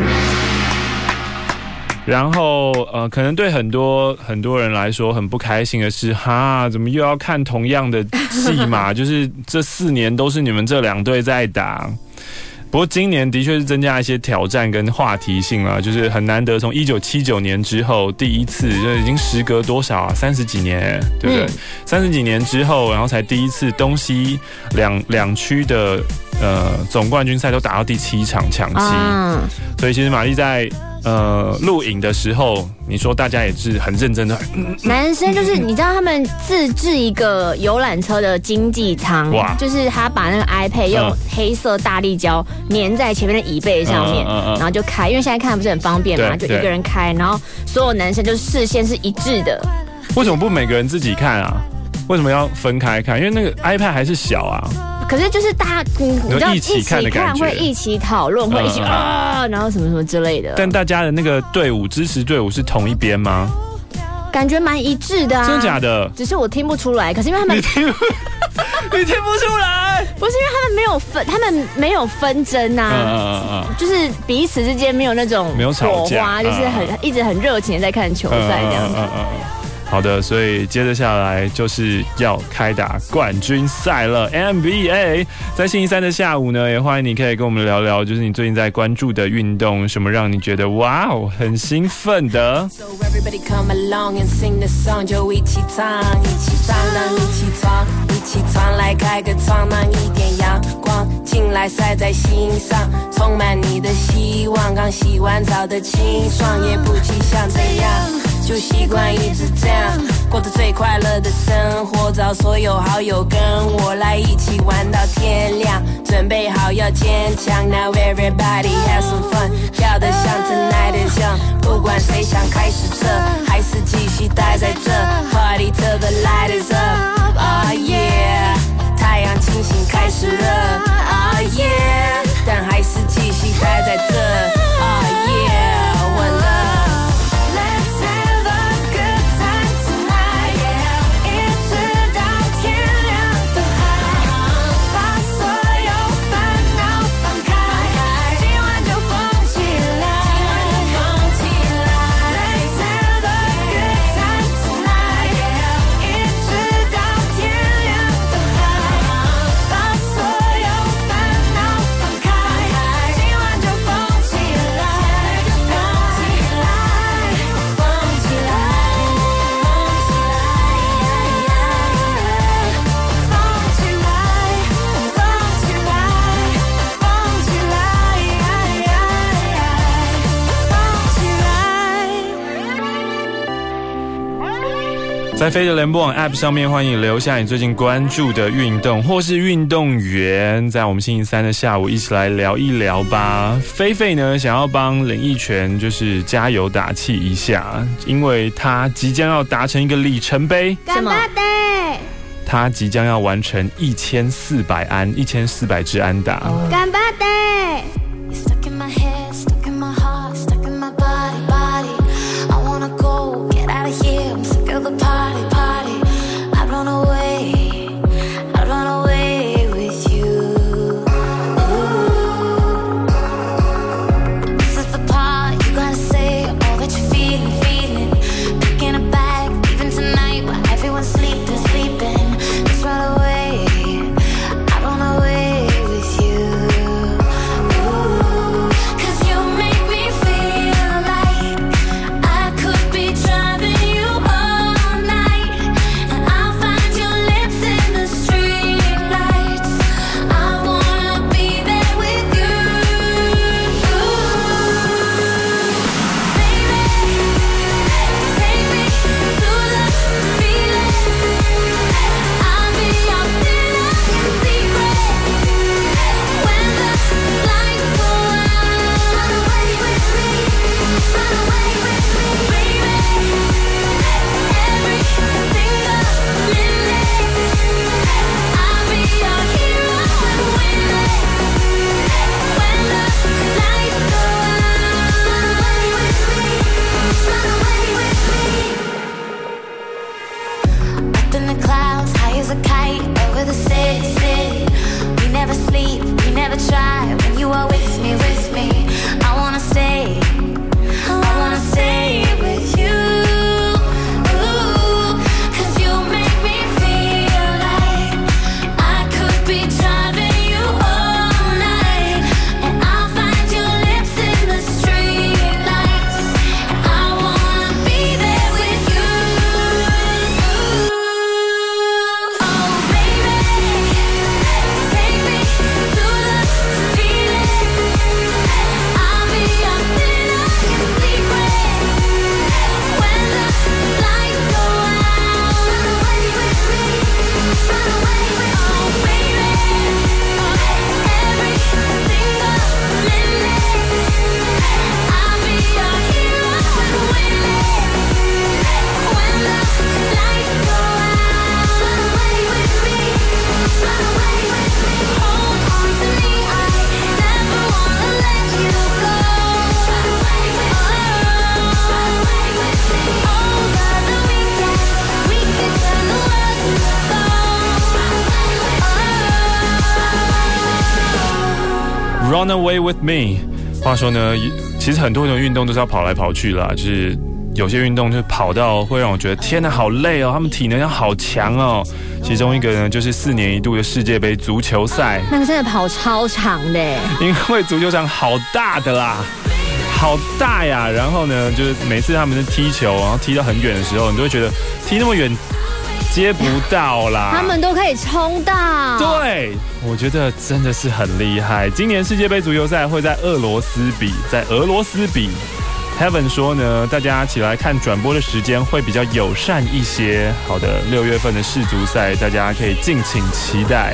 然后呃，可能对很多很多人来说很不开心的是，哈，怎么又要看同样的戏码？就是这四年都是你们这两队在打。不过今年的确是增加一些挑战跟话题性了，就是很难得从一九七九年之后第一次，就已经时隔多少啊，三十几年，对不对？三十、嗯、几年之后，然后才第一次东西两两区的呃总冠军赛都打到第七场抢七、啊，所以其实玛丽在呃录影的时候，你说大家也是很认真的。 男生就是你知道他们自制一个游览车的经济舱，哇，就是他把那个 iPad 用黑色大力胶粘在前面的椅背上面，嗯嗯嗯、然后就开，因为现在看不是很方便嘛，就一个人开，然后所有男生就是视线是一致的。 为什么不每个人自己看啊？为什么要分开看？因为那个 iPad 还是小啊。 可是就是大家，你知道一起看的感觉， 会一起讨论，会一起啊，然后什么什么之类的。 但大家的那个队伍支持队伍是同一边吗？ 感觉蛮一致的啊。 真的假的？ 只是我听不出来，可是因为他们你听不你听不出来， 不是因为他们没有分，他们没有纷争啊，嗯嗯嗯就是彼此之间没有那种没有吵架， 就是很、嗯、一直很热情的在看球赛这样子。嗯嗯嗯嗯好的，所以接着下来就是要开打冠军赛了 N B A。在星期三的下午呢，也欢迎你可以跟我们聊聊，就是你最近在关注的运动，什么让你觉得哇哦很兴奋的。So everybody come along and sing the song， 就一起唱，一起唱，让一起闯，一起闯来开个窗，让一点阳光进来晒在心上，充满你的希望。刚洗完澡的清爽，也不急想怎样。就习惯一直这样过着最快乐的生活，找所有好友跟我来一起玩到天亮，准备好要坚强。 Now everybody have some fun， 跳得像 tonight is young， 不管谁想开始这还是继续待在这 Party till the light is up， Oh yeah， 太阳清醒开始热 Oh yeah， 但还是继续待在这 Oh yeah， 我 love在飞碟联播网 App 上面，欢迎留下你最近关注的运动或是运动员，在我们星期三的下午一起来聊一聊吧。菲菲呢，想要帮林奕泉就是加油打气一下，因为他即将要达成一个里程碑。 什么？ 他即将要完成一千四百安，一千四百支安打。 干巴的。The party, party, I run away, I run away with you. Ooh. This is the part you gotta say all that you're feeling, feeling. Picking a bag, even tonight while everyone's sleeping, sleeping. Just run away, I run away with you. Ooh. never sleep, we never try. When you are with me, with me, I wanna stay, I wanna stay with you. Ooh, 'cause you make me feel like I could be driving you all night, and I'll find your lips in the street lights. I wanna be there with you. Oh baby, take me to the feeling. I'll be your sinner in secret. When the lights go out, run away with me, run away with me. Oh baby, every single minute, I'll be your hero and win it. When the lights go out, run away with me, run away with me. Hold on to me, I never wanna let you go. Run away with me, run away with me. Over the weekend, we could turn the world to a Run away with me。话说呢，其实很多种运动都是要跑来跑去啦，就是有些运动就跑到会让我觉得天哪，好累哦，他们体能要好强哦。其中一个呢，就是四年一度的世界杯足球赛， 那个真的跑超长的， 因为足球场好大的啦。好大呀！然后呢，就是每次他们是踢球，然后踢到很远的时候，你都会觉得踢那么远接不到啦。 他们都可以冲到。 对，我觉得真的是很厉害。今年世界杯足球赛会在俄罗斯比，在俄罗斯比。Heaven 说呢，大家起来看转播的时间会比较友善一些。好的，六月份的世足赛，大家可以敬请期待。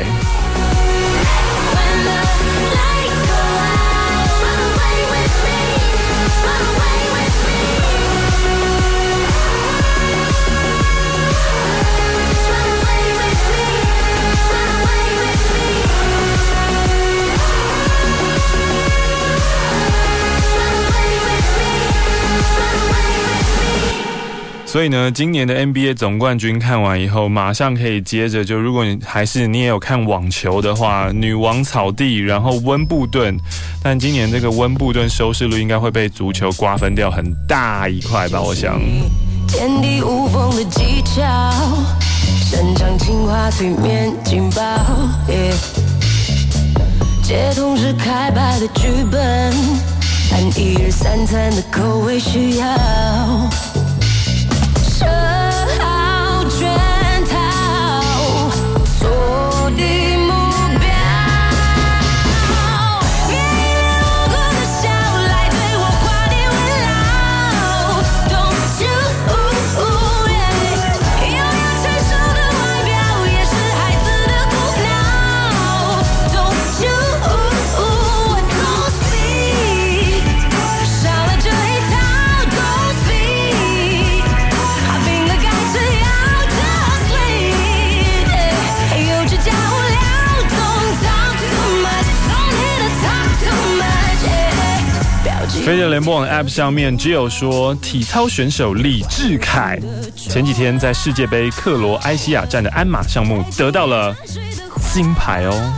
所以呢，今年的 N B A 总冠军看完以后，马上可以接着就，如果你还是你也有看网球的话，女王草地，然后温布顿，但今年这个温布顿收视率应该会被足球瓜分掉很大一块吧，我想。 天地无缝的技巧，擅长情话催眠劲爆， yeah 接通是开摆的剧本，按一日三餐的口味需要。设好圈套，锁定目标。面面无辜的笑，来对我夸点问老。Don't you？ 拥有成熟的外表，也是孩子的苦恼。Don't you？Don't speak， 少了这一套 Don't speak。 飞碟联播网 App 上面只有说，体操选手李智凯前几天在世界杯克罗埃西亚站的鞍马项目得到了金牌哦。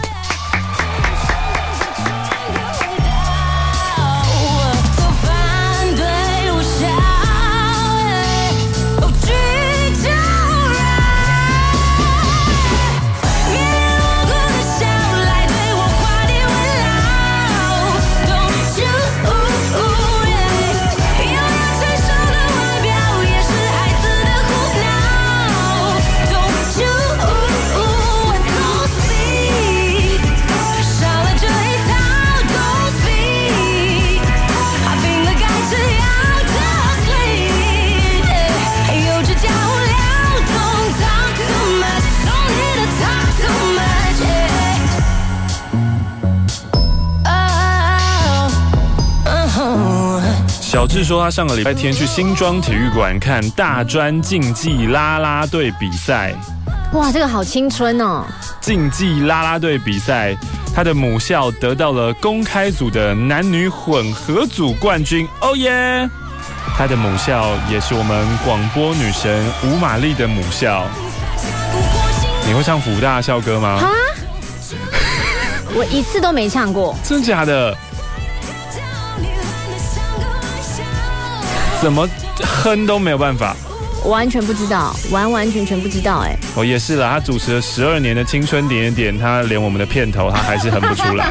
小智说，他上个礼拜天去新庄体育馆看大专竞技啦啦队比赛。 哇，这个好青春哦！ 竞技啦啦队比赛，他的母校得到了公开组的男女混合组冠军。哦耶！他的母校也是我们广播女神吴玛丽的母校。你会唱辅大校歌吗？ 啊？ 我一次都没唱过。 真假的？怎么哼都没有办法？ 完全不知道，完完全全不知道哎。 哦，也是啦，他主持了十二年的青春点点点，他连我们的片头他还是哼不出来。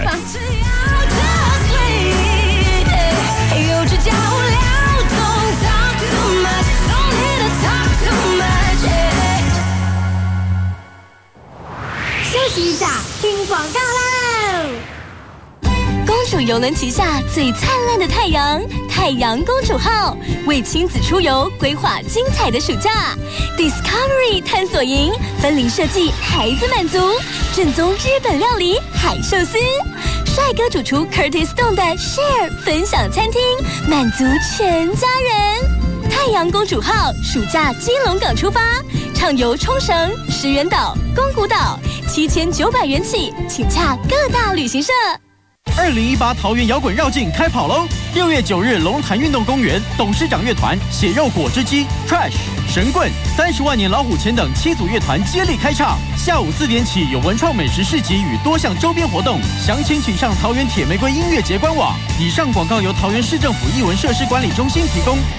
休息一下，听广告喽。公主邮轮旗下最灿烂的太阳——太阳公主号，为亲子出游规划精彩的暑假。Discovery 探索营，分龄设计，孩子满足，正宗日本料理海寿司，帅哥主厨 Curtis Stone 的 Share 分享餐厅，满足全家人。太阳公主号暑假基隆港出发，畅游冲绳、石垣岛、宫古岛，七千九百元起，请洽各大旅行社。 二零一八桃园摇滚绕境开跑喽！六月九日，龙潭运动公园董事长乐团、血肉果汁机、Trash、神棍、三十万年老虎钳等七组乐团接力开唱。下午四点起有文创美食市集与多项周边活动，详情请上桃园铁玫瑰音乐节官网。以上广告由桃园市政府艺文设施管理中心提供。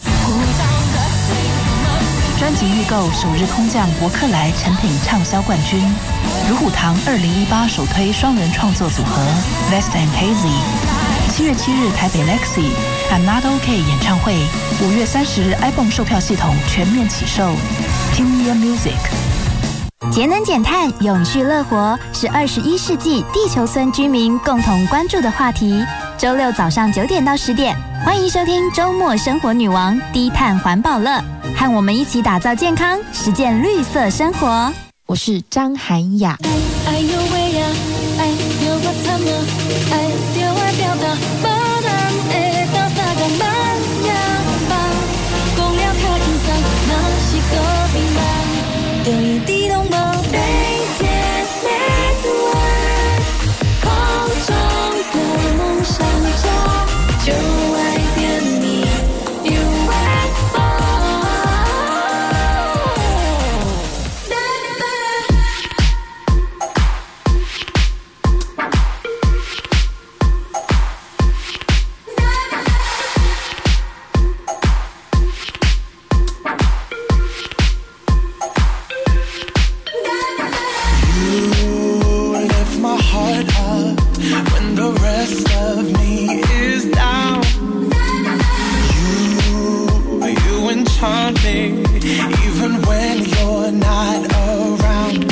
专辑预购首日空降博客来成品畅销冠军，如虎堂二零一八首推双人创作组合 Vest and Hazy。七月七日台北 Lexi I'm Not OK 演唱会，五月三十日 iPhone 售票系统全面起售。听 Your Music。 节能减碳、永续乐活是二十一世纪地球村居民共同关注的话题。周六早上九点到十点，欢迎收听周末生活女王低碳环保乐，和我们一起打造健康，实践绿色生活。 我是张涵雅。 哎呦喂呀，哎呦我怎么，哎丢儿表达，无人会到啥个慢呀吧，讲了较轻松，若是个平淡，就一滴都无。就爱点你 U F O。 You lift my heart up when the rest of me is down. You, you enchant me even when you're not around.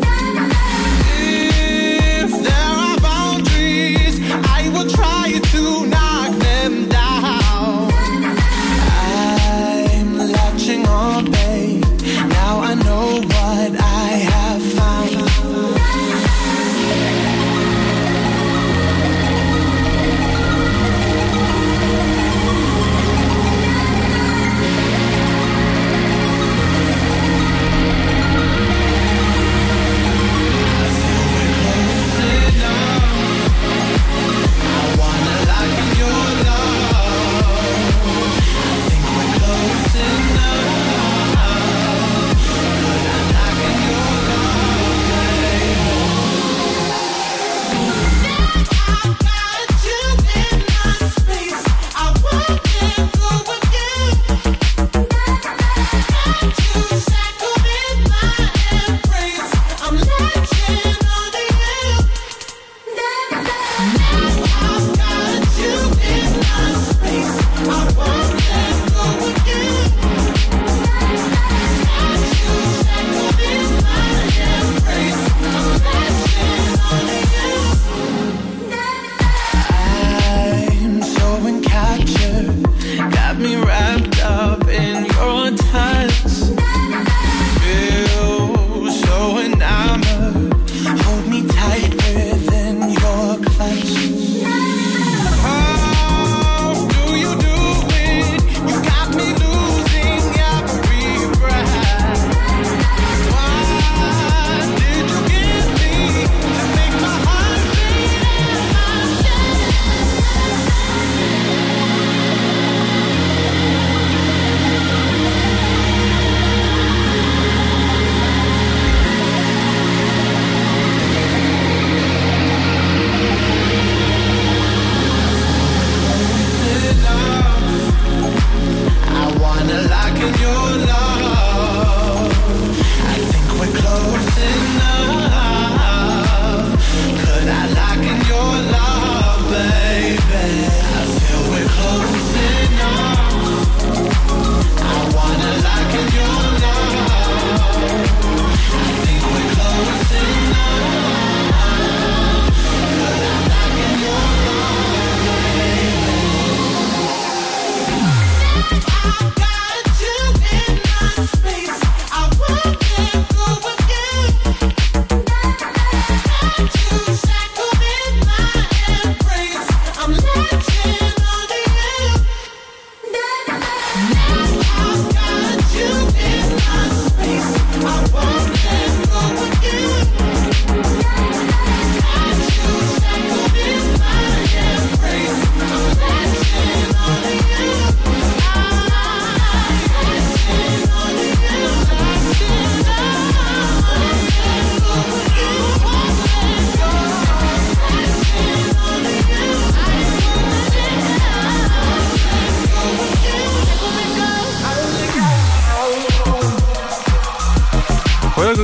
If there are boundaries, I will try to knock them down. I'm latching on, babe. Now I know what I have found.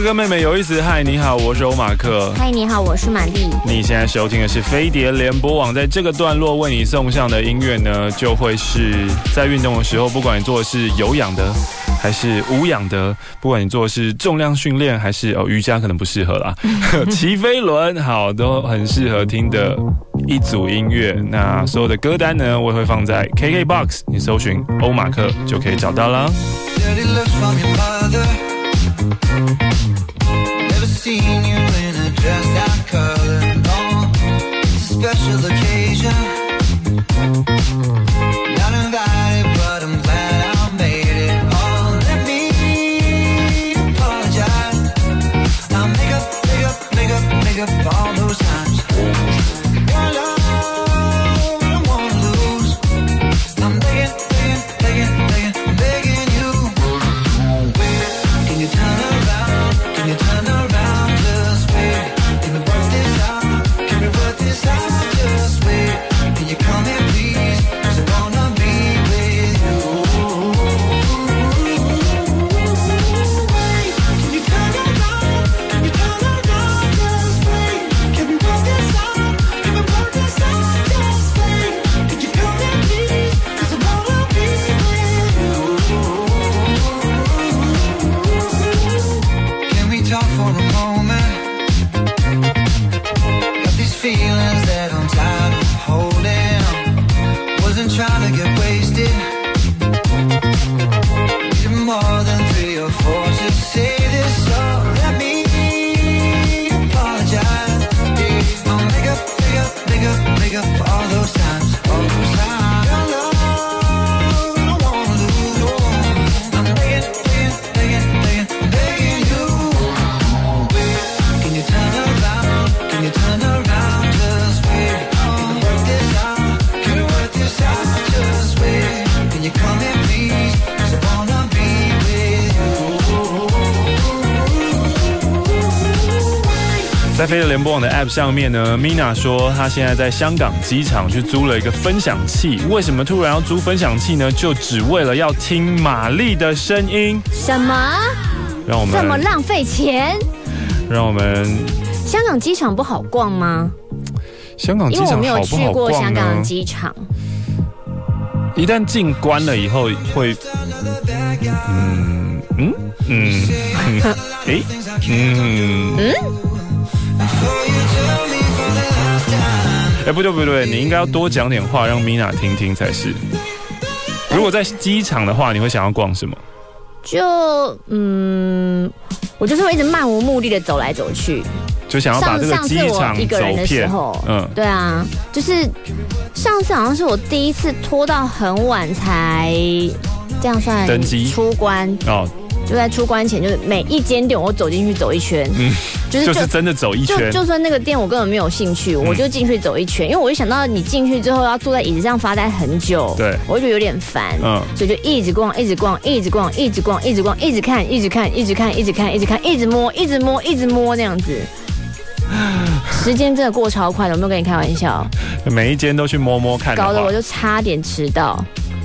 哥妹妹有意思，嗨，你好，我是欧马克。 嗨，你好，我是玛丽。 你现在收听的是飞碟联播网，在这个段落为你送上的音乐呢，就会是在运动的时候，不管你做的是有氧的还是无氧的，不管你做的是重量训练还是哦瑜伽可能不适合啦，骑飞轮好都很适合听的一组音乐。那所有的歌单呢，我也会放在 K K B O X， 你搜寻欧马克就可以找到啦。 Never seen you in a dress that color. No, it's a special occasion. Not invited, but I'm glad I made it. Oh, let me apologize. I'll make up, make up, make up, make up all those times. Your love, I don't wanna lose. I'm begging, begging, begging, begging, begging you. Can you turn around? Can you turn around? Just wait. Can we work this out? Can we work this out? Just wait. Can you come here, please? 'Cause I wanna be with you. Can you turn around? Can you turn around? Just wait. Can we work this out? Can we work this out? Just wait. Can you come here, please? 'Cause I wanna be with you. Can we talk for a moment? Got these feelings that I'm tired of holding on. Wasn't trying to get wasted. Needed more than three or four to say this. So let me apologize. Yeah, I'll make up, make up, make up, make up for all those times, all those times. Your love, I don't wanna lose. Oh, I'm begging, begging, begging, begging, begging you. Can you turn around? Can you turn around? Just wait. Can we work this out? Can we work this out? Just wait. Can you come here, please? 'Cause I wanna be with you. 在飞碟联播网的 App 上面呢 ，Mina 说她现在在香港机场去租了一个分享器。为什么突然要租分享器呢？就只为了要听玛丽的声音。 什么？ 让我们这么浪费钱？ 让我们香港机场不好逛吗？ 香港机场好不好逛呢？ 因为我没有去过香港的机场。 一旦进关了以后会，嗯嗯嗯，哎嗯嗯。哎，不对不对，你应该要多讲点话，让 Mina 听听才是。如果在机场的话，你会想要逛什么？ 就嗯，我就是会一直漫无目的的走来走去， 就想要把这个机场一个人的时候，嗯，对啊，就是上次好像是我第一次拖到很晚才这样算登机出关哦。就在出关前，就是每一间店我走进去走一圈，嗯， 就是就是真的走一圈。 就就算那个店我根本没有兴趣，我就进去走一圈，因为我就想到你进去之后要坐在椅子上发呆很久， 对， 我就觉得有点烦，嗯，所以就一直逛，一直逛，一直逛，一直逛，一直逛，一直看，一直看，一直看，一直看，一直看，一直摸，一直摸，一直摸那样子。时间真的过超快了，有没有跟你开玩笑？ 每一间都去摸摸看， 搞得我就差点迟到。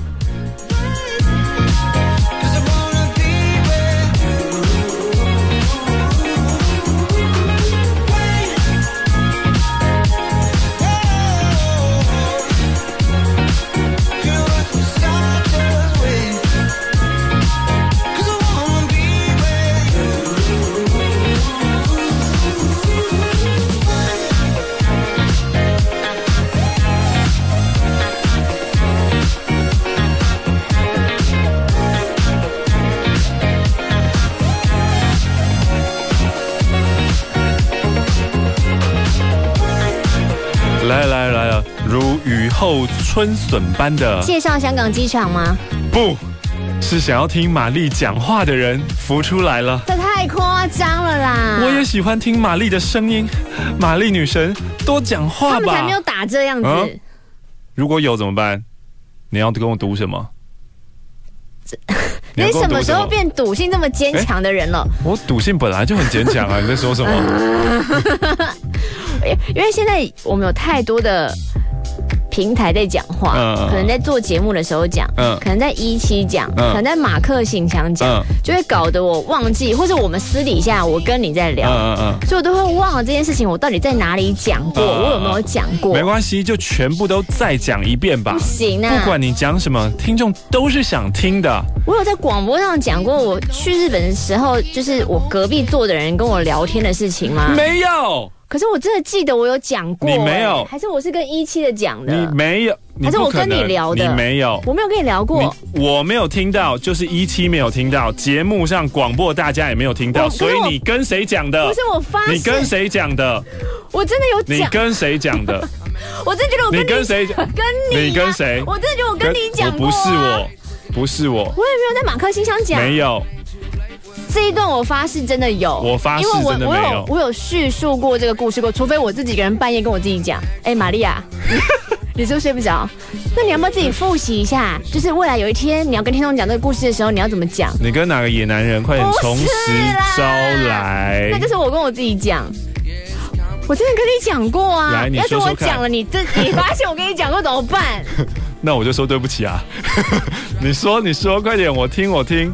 来来来了，如雨后春笋般的介绍香港机场吗？ 不是，想要听玛丽讲话的人浮出来了。 这太夸张了啦！ 我也喜欢听玛丽的声音，玛丽女神多讲话吧。 他们才没有打这样子、嗯。 如果有怎么办？你要跟我赌什么？ 你什么时候变赌性这么坚强的人了？ 我赌性本来就很坚强啊！你在说什么？ 因为现在我们有太多的平台在讲话，嗯、可能在做节目的时候讲，嗯、可能在一期讲，嗯、可能在马克信箱讲，嗯、就会搞得我忘记，或者我们私底下我跟你在聊，嗯嗯嗯、所以我都会忘了这件事情，我到底在哪里讲过，嗯、我有没有讲过？ 没关系，就全部都再讲一遍吧。 不行啊， 不管你讲什么，听众都是想听的。 我有在广播上讲过，我去日本的时候，就是我隔壁坐的人跟我聊天的事情吗？ 没有。 可是我真的记得我有讲过、欸， 你没有？ 还是我是跟一期的讲的？ 你没有？ 还是我跟你聊的？ 你没有？ 我没有跟你聊过。 我没有听到，就是一期没有听到，节目上广播大家也没有听到，所以你跟谁讲的？ 不是我发， 你跟谁讲的？ 我真的有讲。 你跟谁讲的？ 我真的觉得我跟你跟谁？ 跟你、啊？ 你跟谁？ 我真的觉得我跟你讲过、啊。 不是我，不是我。 我也没有在马克信箱讲。 没有。 这一段我发誓真的有， 我发誓真的没有， 因为我我有我有叙述过这个故事过，除非我自己一个人半夜跟我自己讲，哎，玛利亚，你是不是睡不着？那你要不要自己复习一下？就是未来有一天你要跟听众讲这个故事的时候，你要怎么讲？ 你跟哪个野男人？快点从实招来！ 那就是我跟我自己讲。我真的跟你讲过啊！ 来，你说说看。 要是我讲了，你这你发现我跟你讲过怎么办？ 那我就说对不起啊！你说，你说，快点，我听，我听。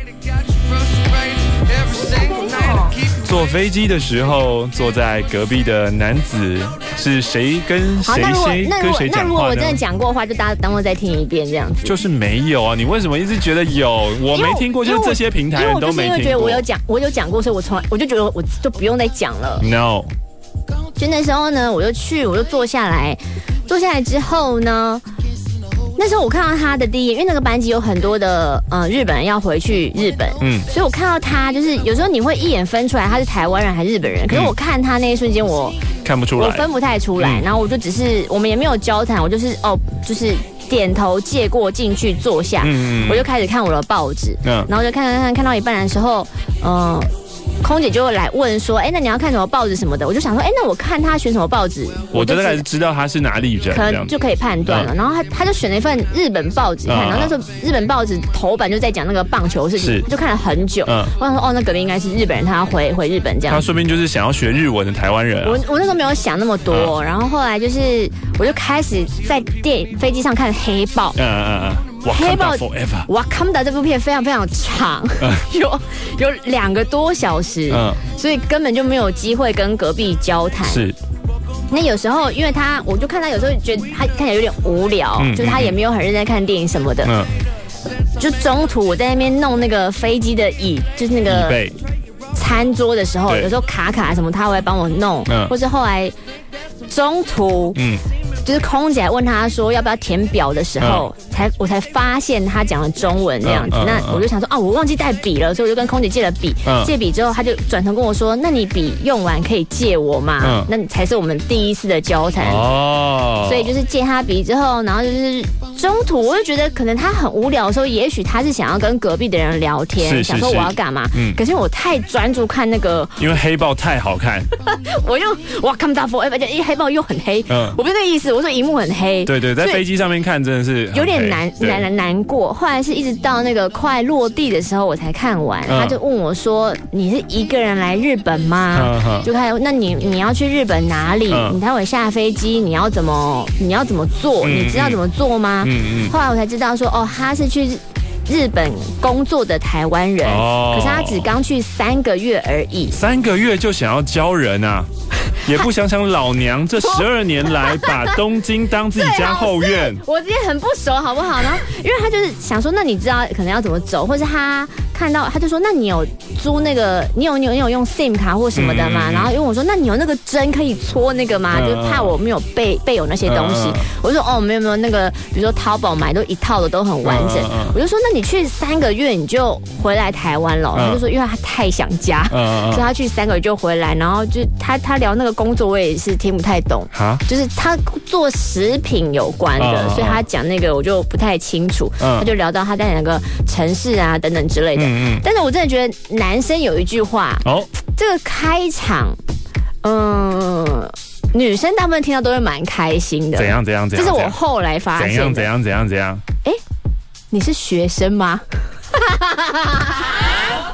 坐飞机的时候，坐在隔壁的男子是谁跟谁谁跟谁讲话呢？那如果我真的讲过的话，就大家当我再听一遍这样子。就是没有啊！你为什么一直觉得有？我没听过，就是这些平台人都没听过。因为我就是因为觉得我有讲，我有讲过，所以我从来我就觉得我就不用再讲了。No。就那时候呢，我就去，我就坐下来，坐下来之后呢。那时候我看到他的第一眼，因为那个班机有很多的呃日本人要回去日本，嗯，所以我看到他，就是有时候你会一眼分出来他是台湾人还是日本人，可是我看他那一瞬间我看不出来， 我分不太出来，嗯、然后我就只是我们也没有交谈，我就是哦就是点头借过进去坐下，嗯嗯，我就开始看我的报纸，嗯，然后就看看看看到一半的时候，嗯、呃。空姐就来问说：“哎，那你要看什么报纸什么的？”我就想说：“哎，那我看他选什么报纸， 我大概知道他是哪里人， 可能就可以判断了。嗯”然后他他就选了一份日本报纸看，嗯、然后那时候日本报纸头版就在讲那个棒球事情，就看了很久。嗯、我想说：“哦，那隔壁应该是日本人，他要回回日本这样。” 他说不定就是想要学日文的台湾人、啊。 我我那时候没有想那么多，嗯、然后后来就是我就开始在电飞机上看黑豹。嗯嗯嗯。 黑豹 Wakanda 这部片非常非常长，嗯、有有两个多小时，嗯、所以根本就没有机会跟隔壁交谈。是，那有时候因为他，我就看他有时候觉得他看起来有点无聊，嗯、就是他也没有很认真看电影什么的。嗯，就中途我在那边弄那个飞机的椅，就是那个餐桌的时候，有时候卡卡什么，他会帮我弄，嗯、或是后来中途，嗯。就是空姐问他说要不要填表的时候，嗯、才我才发现他讲了中文这样子。嗯嗯、那我就想说啊，我忘记带笔了，所以我就跟空姐借了笔。嗯、借笔之后，他就转头跟我说：“那你笔用完可以借我吗？”嗯、那才是我们第一次的交谈。哦，所以就是借他笔之后，然后就是中途我就觉得可能他很无聊的时候，也许他是想要跟隔壁的人聊天，是是是想说我要干嘛。嗯，可是我太专注看那个， 因为黑豹太好看， 我就哇 come down forever， 因为黑豹又很黑，嗯、我不是那个意思。我说荧幕很黑， 对对，在飞机上面看真的是有点难难难难过。后来是一直到那个快落地的时候我才看完，嗯、他就问我说：“你是一个人来日本吗？”嗯嗯、就开始，那你你要去日本哪里？嗯、你待会下飞机你要怎么你要怎么做？嗯、你知道怎么做吗？嗯嗯、后来我才知道说，哦，他是去日本工作的台湾人，哦、可是他只刚去三个月而已， 三个月就想要教人啊！也不想想老娘这十二年来把东京当自己家后院， 我之前很不熟，好不好？然后因为他就是想说，那你知道可能要怎么走，或是他看到他就说，那你有租那个，你有你有你有用 SIM 卡或什么的吗？嗯、然后因为我说，那你有那个针可以戳那个吗？嗯、就是怕我没有备备有那些东西。嗯、我就说哦，没有没有，那个比如说淘宝买都一套的都很完整。嗯、我就说，那你去三个月你就回来台湾了。嗯、他就说，因为他太想家，嗯、所以他去三个月就回来，然后就他他聊那个工作我也是听不太懂，就是他做食品有关的，哦、所以他讲那个我就不太清楚。嗯、他就聊到他在哪个城市啊等等之类的。嗯嗯、但是我真的觉得男生有一句话，哦，这个开场，嗯、呃，女生大部分听到都会蛮开心的。 怎样怎样怎样？ 这是我后来发现的。 怎样怎样怎样怎样？ 哎，你是学生吗？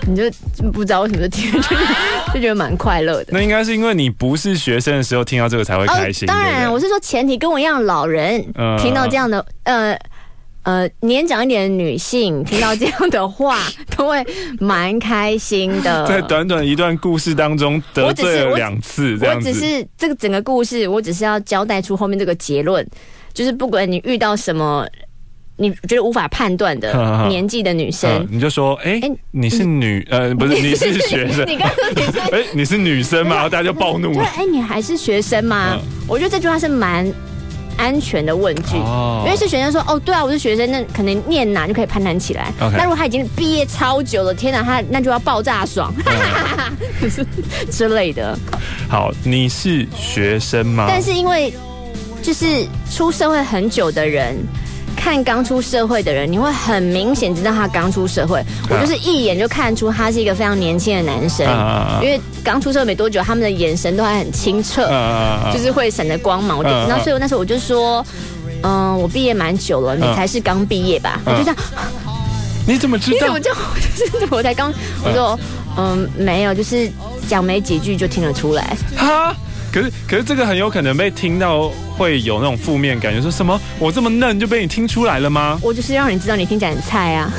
你就不知道为什么就听就就觉得蛮快乐的。 那应该是因为你不是学生的时候听到这个才会开心。 哦、当然，对对我是说前提跟我一样的老人、呃、听到这样的呃。呃，年长一点的女性听到这样的话，都会蛮开心的。 在短短一段故事当中得罪了两次，这样子。 我只是这个整个故事，我只是要交代出后面这个结论，就是不管你遇到什么你觉得无法判断的年纪的女生， 你就说，哎、欸欸，你是女呃，不是你是学生， 你刚说你是， 哎、欸，你是女生吗？大家就暴怒了。 对，哎、欸，你还是学生吗？嗯、我觉得这句话是蛮安全的问句，哦、因为是学生说哦，对啊，我是学生，那可能念哪就可以攀谈起来。Okay. 但如果他已经毕业超久了，天哪，他那就要爆炸爽，嗯、之类的。 好，你是学生吗？ 但是因为就是出社会很久的人。看刚出社会的人，你会很明显知道他刚出社会。啊、我就是一眼就看出他是一个非常年轻的男生，啊、因为刚出社会没多久，他们的眼神都还很清澈，啊、就是会闪着光芒。我就，啊、然后所以那时候我就说，嗯，我毕业蛮久了，你才是刚毕业吧？啊、我就这样， 你怎么知道？ 你怎么就就是我才刚？我说，嗯，没有，就是讲没几句就听得出来。 哈。可是，可是这个很有可能被听到，会有那种负面感觉，说什么我这么嫩就被你听出来了吗？ 我就是让你知道你听起来很菜啊。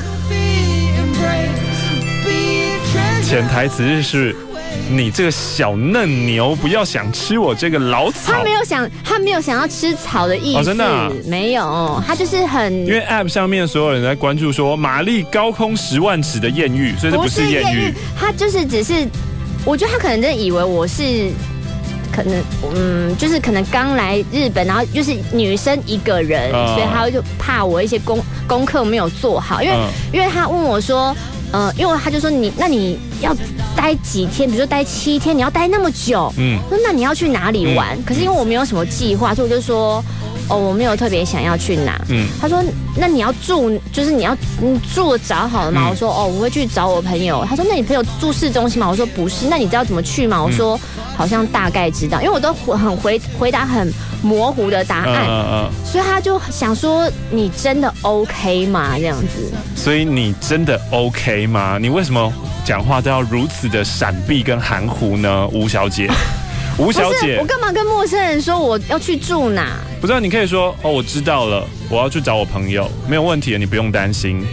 潜台词是，你这个小嫩牛，不要想吃我这个老草。 他没有想，他没有想要吃草的意思，哦、真的、啊、没有，他就是很。 因为 App 上面所有人在关注说玛丽高空十万尺的艳遇，所以这不是艳遇， 他就是只是，我觉得他可能真的以为我是。可能嗯，就是可能刚来日本，然后就是女生一个人，呃、所以他就怕我一些功功课没有做好，因为、呃、因为他问我说，呃，因为他就说你那你要待几天，比如说待七天，你要待那么久，嗯，说那你要去哪里玩？嗯、可是因为我没有什么计划，所以我就说。哦，我没有特别想要去哪。嗯，他说，那你要住，就是你要你住的找好了吗？嗯、我说，哦，我会去找我朋友。他说，那你朋友住市中心吗？我说不是。那你知道怎么去吗？我说，好像大概知道，因为我都很回回答很模糊的答案，嗯嗯、所以他就想说，你真的 OK 吗？这样子。 所以你真的 OK 吗？你为什么讲话都要如此的闪避跟含糊呢，吴小姐？吴小姐， 我干嘛跟陌生人说我要去住哪？ 不知道，你可以说哦，我知道了，我要去找我朋友，没有问题的，你不用担心。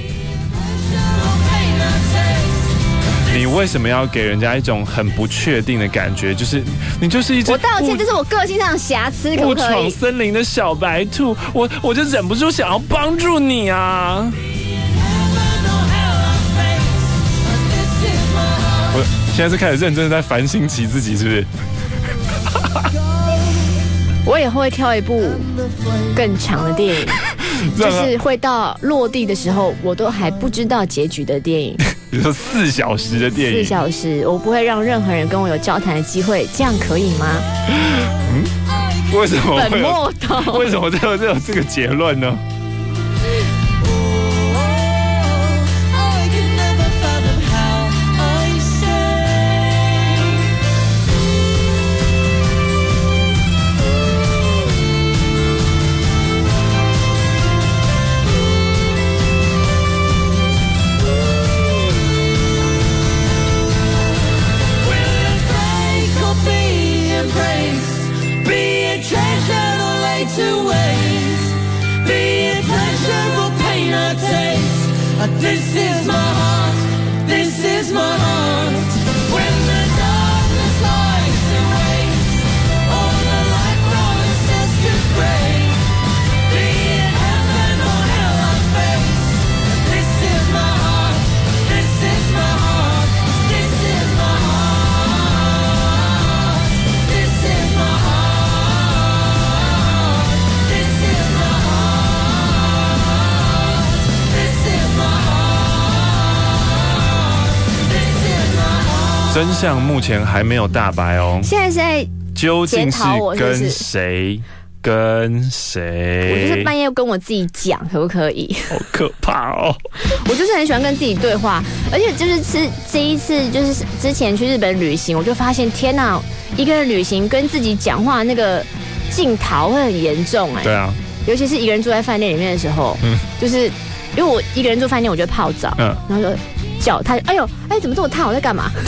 你为什么要给人家一种很不确定的感觉？就是你就是一只…… 我道歉，这是我个性上的瑕疵，可不可以？ 不闯森林的小白兔，我我就忍不住想要帮助你啊！我现在是开始认真的在反省起自己，是不是？ 我也会挑一部更长的电影，就是会到落地的时候，我都还不知道结局的电影。 你说四小时的电影？ 四小时，我不会让任何人跟我有交谈的机会，这样可以吗？嗯， 为什么本末倒？ 为什么最后就有这个结论呢？ This is my heart, this is my heart. When the darkness lights away, all the light promises to break. Be it heaven or hell I face. This is my heart, this is my heart, this is my heart. This is my heart, this is my heart, this is my heart. 真相目前还没有大白哦。 现在是在究竟是跟谁？跟谁？ 我就是半夜跟我自己讲，可不可以？ 好可怕哦！ 我就是很喜欢跟自己对话，而且就是这这一次，就是之前去日本旅行，我就发现，天哪，一个人旅行跟自己讲话那个镜头会很严重哎。 对啊， 尤其是一个人住在饭店里面的时候，嗯，就是因为我一个人住饭店，我就泡澡，嗯，然后说。 脚，他哎呦哎怎么这么烫？我在干嘛？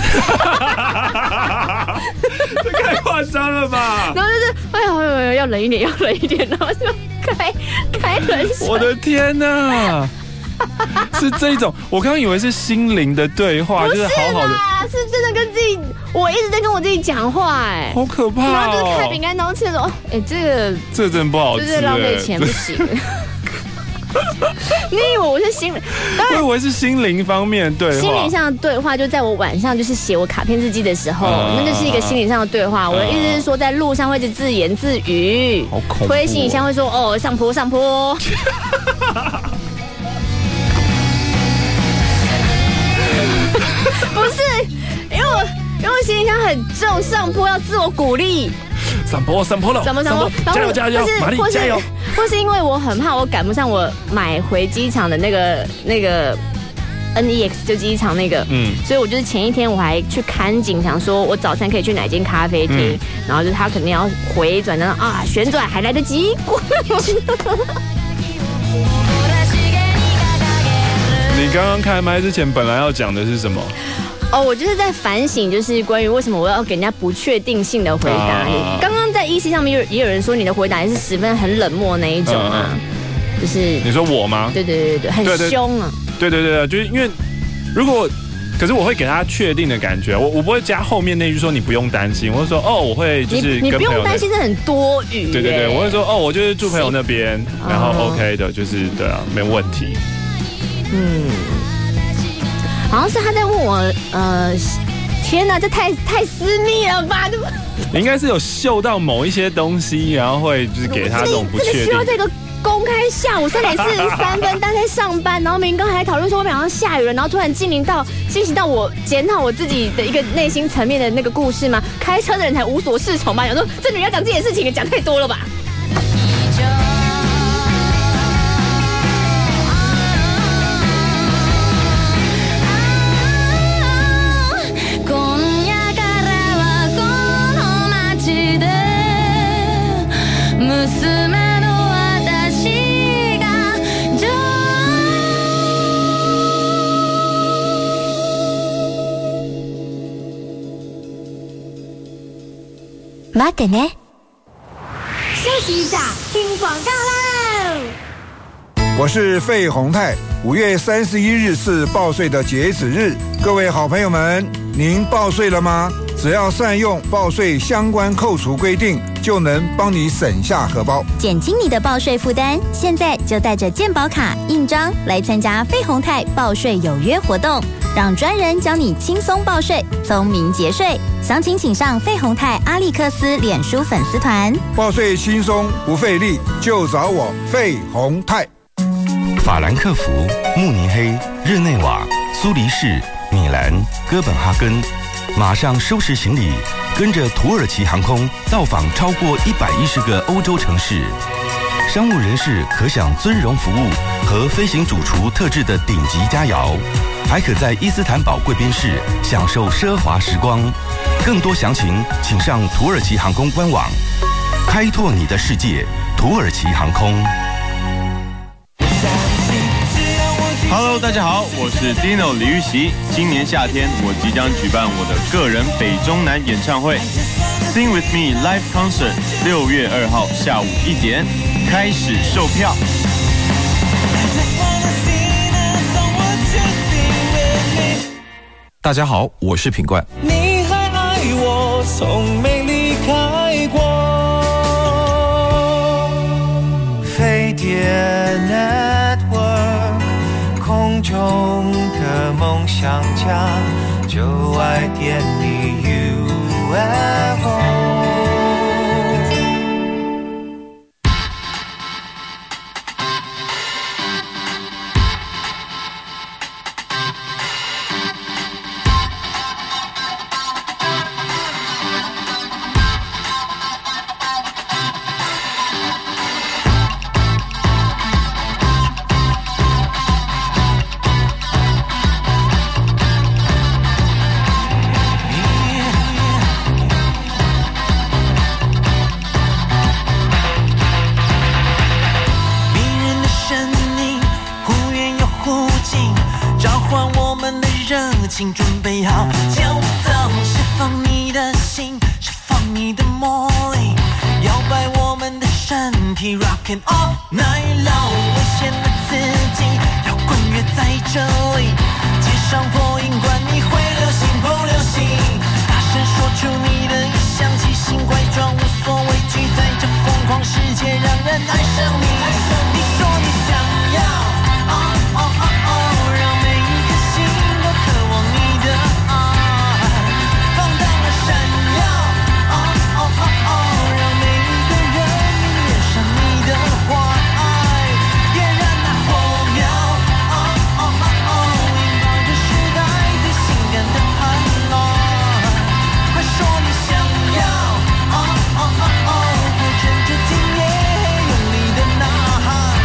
这太夸张了吧！ 然后就是哎呀，哎呦要冷一点，要冷一点，然后就开开冷水。 我的天哪！是这种，我刚刚以为是心灵的对话，就是好好的， 是真的跟自己，我一直在跟我自己讲话，哎， 好可怕哦！ 然后就是开饼干，然后吃的时候，哎，这个这真的不好吃， 就是浪费钱，不行。你以为我是心灵？ 我以为是心灵方面对话， 心灵上的对话就在我晚上就是写我卡片日记的时候， 嗯、 那就是一个心灵上的对话。嗯、我的意思是说，在路上会一直自言自语， 好恐怖、哦。 推行李箱会说哦上坡上坡。不是，因为我因为行李箱很重，上坡要自我鼓励。 上坡上坡了， 上坡上坡， 加油加油，玛丽加油！ 或是因为我很怕我赶不上我买回机场的那个那个 N E X 就机场那个，嗯，所以我就是前一天我还去看景，想说我早餐可以去哪间咖啡厅，嗯、然后就是他肯定要回转，然后啊旋转还来得及。 你刚刚开麦之前本来要讲的是什么？ 哦，我就是在反省，就是关于为什么我要给人家不确定性的回答。刚刚、啊、在 E C 上面也有也有人说你的回答也是十分很冷漠那一种啊，嗯、就是你说我吗？ 对对对对，很凶啊。 对对对对，就是因为如果，可是我会给他确定的感觉，我我不会加后面那句说你不用担心，我会说哦，我会就是你你不用担心，这很多余。 对对对，我会说哦，我就是住朋友那边，然后 OK 的，就是对啊，没问题。嗯。 好像是他在问我，呃，天哪，这太太私密了吧？对不？ 你应该是有嗅到某一些东西，然后会就是给他这种不确定。 这个需要这个公开下午三点四十三分，大家在上班，然后明明刚才讨论说我们好像下雨了，然后突然进行到进行到我检讨我自己的一个内心层面的那个故事吗？开车的人才无所适从吧？想说这女人要讲自己的事情，讲太多了吧？ 待ってね。 休息一下，听广告喽。 我是费鸿泰，五月三十一日是报税的截止日，各位好朋友们，您报税了吗？只要善用报税相关扣除规定，就能帮你省下荷包， 减轻你的报税负担。现在就带着健保卡印章来参加费鸿泰报税有约活动，让专人教你轻松报税，聪明节税。详情请上费鸿泰阿力克斯脸书粉丝团。 报税轻松不费力，就找我费鸿泰。 法兰克福、慕尼黑、日内瓦、苏黎世、米兰、哥本哈根，马上收拾行李，跟着土耳其航空造访超过一百一十个欧洲城市。商务人士可享尊荣服务和飞行主厨特制的顶级佳肴，还可在伊斯坦堡贵宾室享受奢华时光。更多详情请上土耳其航空官网，开拓你的世界，土耳其航空。 Hello， 大家好，我是 Dino 李玉玺。今年夏天，我即将举办我的个人北中南演唱会 ，Sing with Me Live Concert， 六月二号下午一点开始售票。 大家好，我是品冠。 你还爱我，从没离开过。 飞碟 Network， 空中的梦想家，就爱点你 U F O。 请准备好，就走，释放你的心，释放你的魔力，摇摆我们的身体 ，Rockin' all night long， 危险的刺激，摇滚乐在这里，街上破音管你会流行不流行？大声说出你的意向，奇形怪状无所畏惧，在这疯狂世界让人爱上你。你说你想要，哦哦哦哦，让每一颗心都渴望你的爱，放荡而闪耀，哦哦哦哦，让每一个人迷恋上你的花爱，点燃那火苗，哦哦哦哦，引爆这时代最性感的叛乱，快说你想要，哦哦哦哦，快趁着今夜用力的呐喊。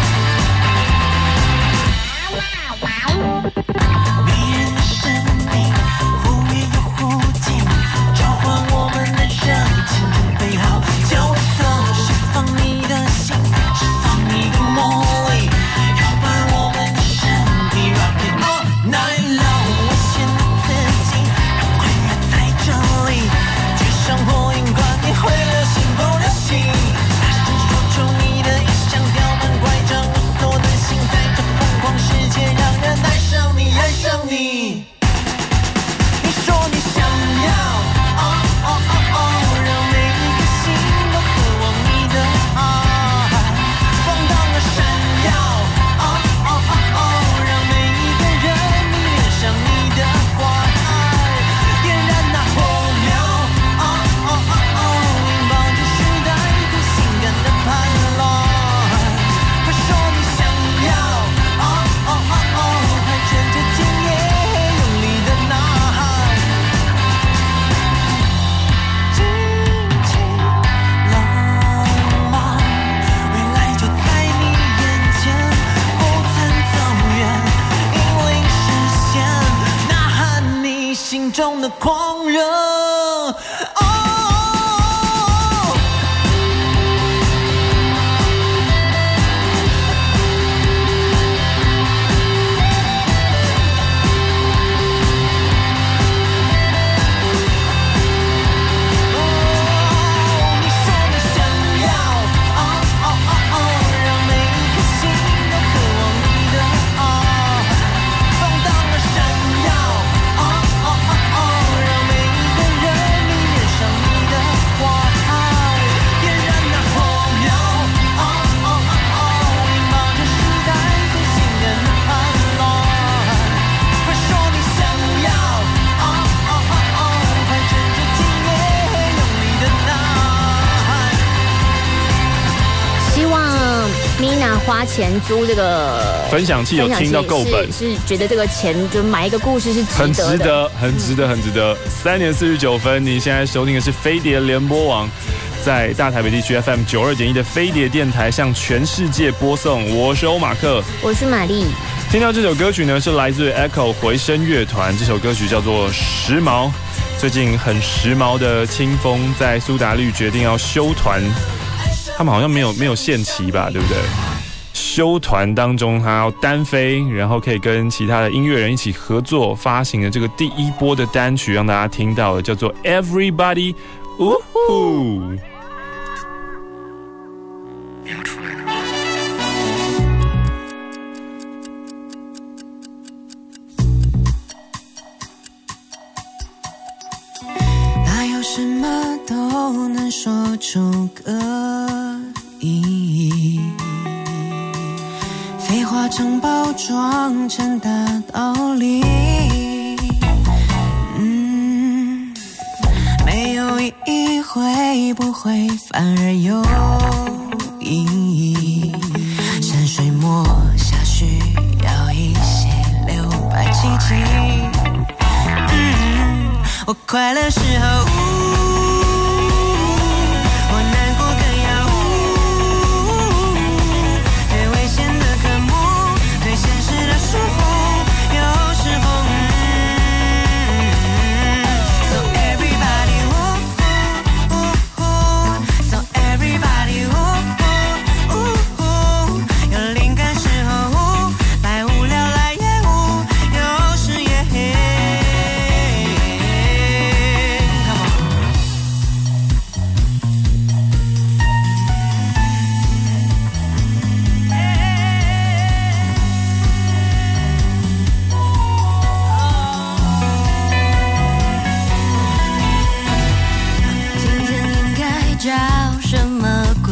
迷人的生命，忽远又忽近，召唤我们的热情，准备好就走，释放你的心，释放你的魔力，摇摆我们的身体 ，Rockin' all night long， 危险的刺激，摇滚乐在这里，街上破音管你会流行不流行？大声说出你的意向，吊满拐杖无所遁形，在这疯狂世界让人爱上你，爱上你。你说你想要，哦哦哦哦，让每一颗心都渴望你的爱，放荡而闪耀，哦哦哦哦，让每一个人迷恋上你的花爱，点燃那火苗，哦哦哦哦，引爆这时代最性感的叛乱，快说你想要，哦哦哦哦，快趁着今夜用力的呐喊，尽情浪漫，未来就在你眼前，不曾走远，引领视线，呐喊你心中的狂热。哦你说你想要，哦哦哦哦，让每一颗心都渴望你的爱，放荡而闪耀，哦哦哦哦，让每一个人迷恋上你的花爱，点燃那火苗，哦哦哦哦，引爆这时代最性感的叛乱，快说你想要，哦哦哦哦，快趁着今夜用力的呐喊。 希望 Mina 花钱租这个分享器有听到够本， 是是觉得这个钱就买一个故事是值很得的， 值得，很值得，很值得。三点四十九分，你现在收听的是飞碟联播网，在大台北地区 F M 九二点一的飞碟电台向全世界播送。我是欧马克， 我是玛丽。 听到这首歌曲呢，是来自 Echo 回声乐团，这首歌曲叫做《时髦》。最近很时髦的清风在苏打绿决定要休团，他们好像没有没有限期吧，对不对？休团当中，他要单飞，然后可以跟其他的音乐人一起合作发行的这个第一波的单曲，让大家听到的叫做 Everybody， 呜呼。 哪有什么都能说出个意义？废话常包装成大道理，嗯，没有意义会不会反而有意义？山水墨下需要一些留白奇迹，嗯，我快乐时候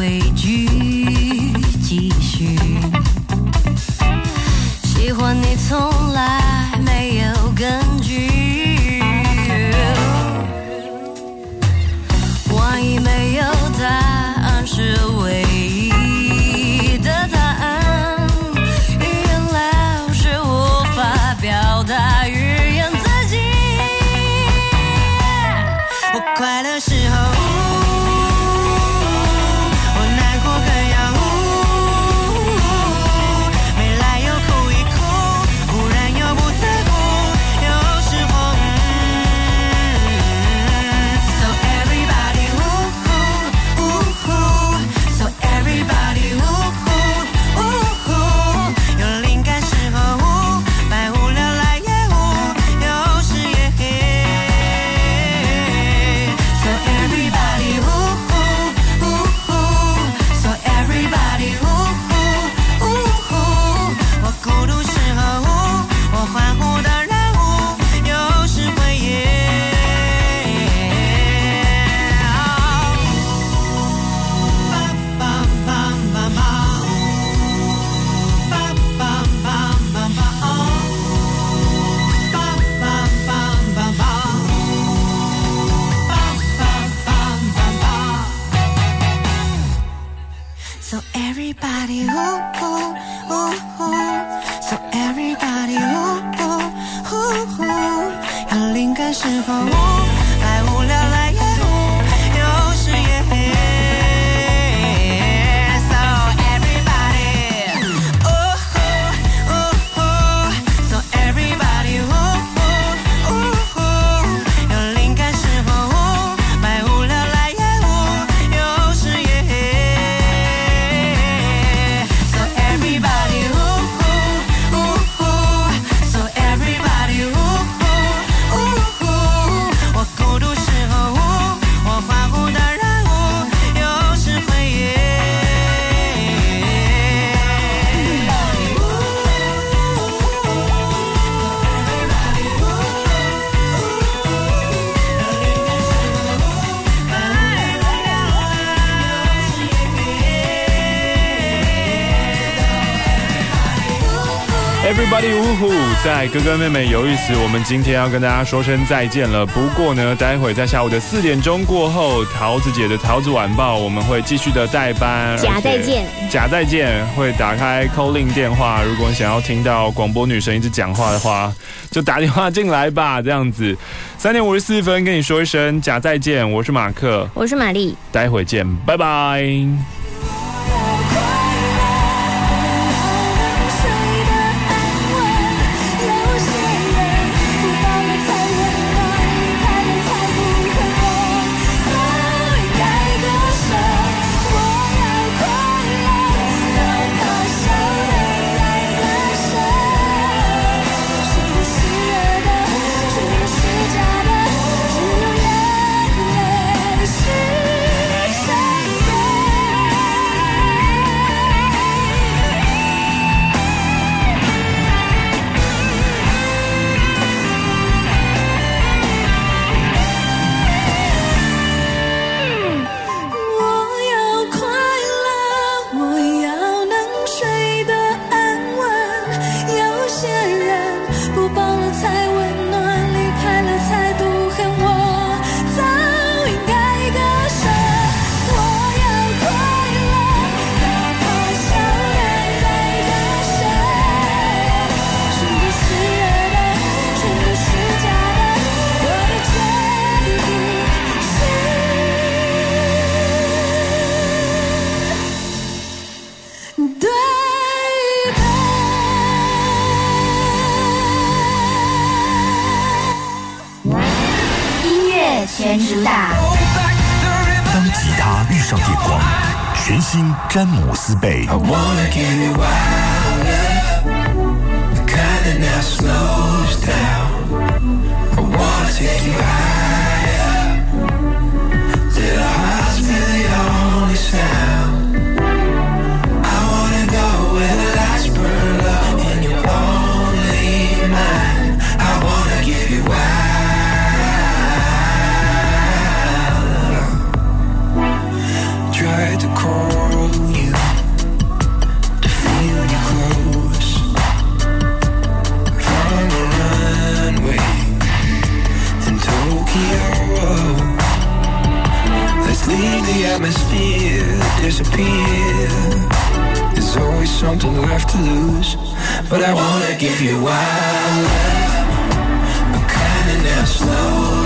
畏惧继续。喜欢你从来没有根据，万一没有答案是唯一的答案，语言老是无法表达语言自己。我快乐时候 Everybody 呜呼，在哥哥妹妹有意思，我们今天要跟大家说声再见了。不过呢，待会在下午的四点钟过后，桃子姐的桃子晚报我们会继续的代班。 假再见， 假再见会打开 call in 电话，如果你想要听到广播女神一直讲话的话，就打电话进来吧。这样子，三点五十四分跟你说一声假再见。我是马克， 我是玛丽， 待会见，拜拜。 全主打。 当吉他遇上电光，全新詹姆斯贝。 Tried to call appear, disappear. There's always something left to lose, but I wanna give you wild love, a kind and now slow.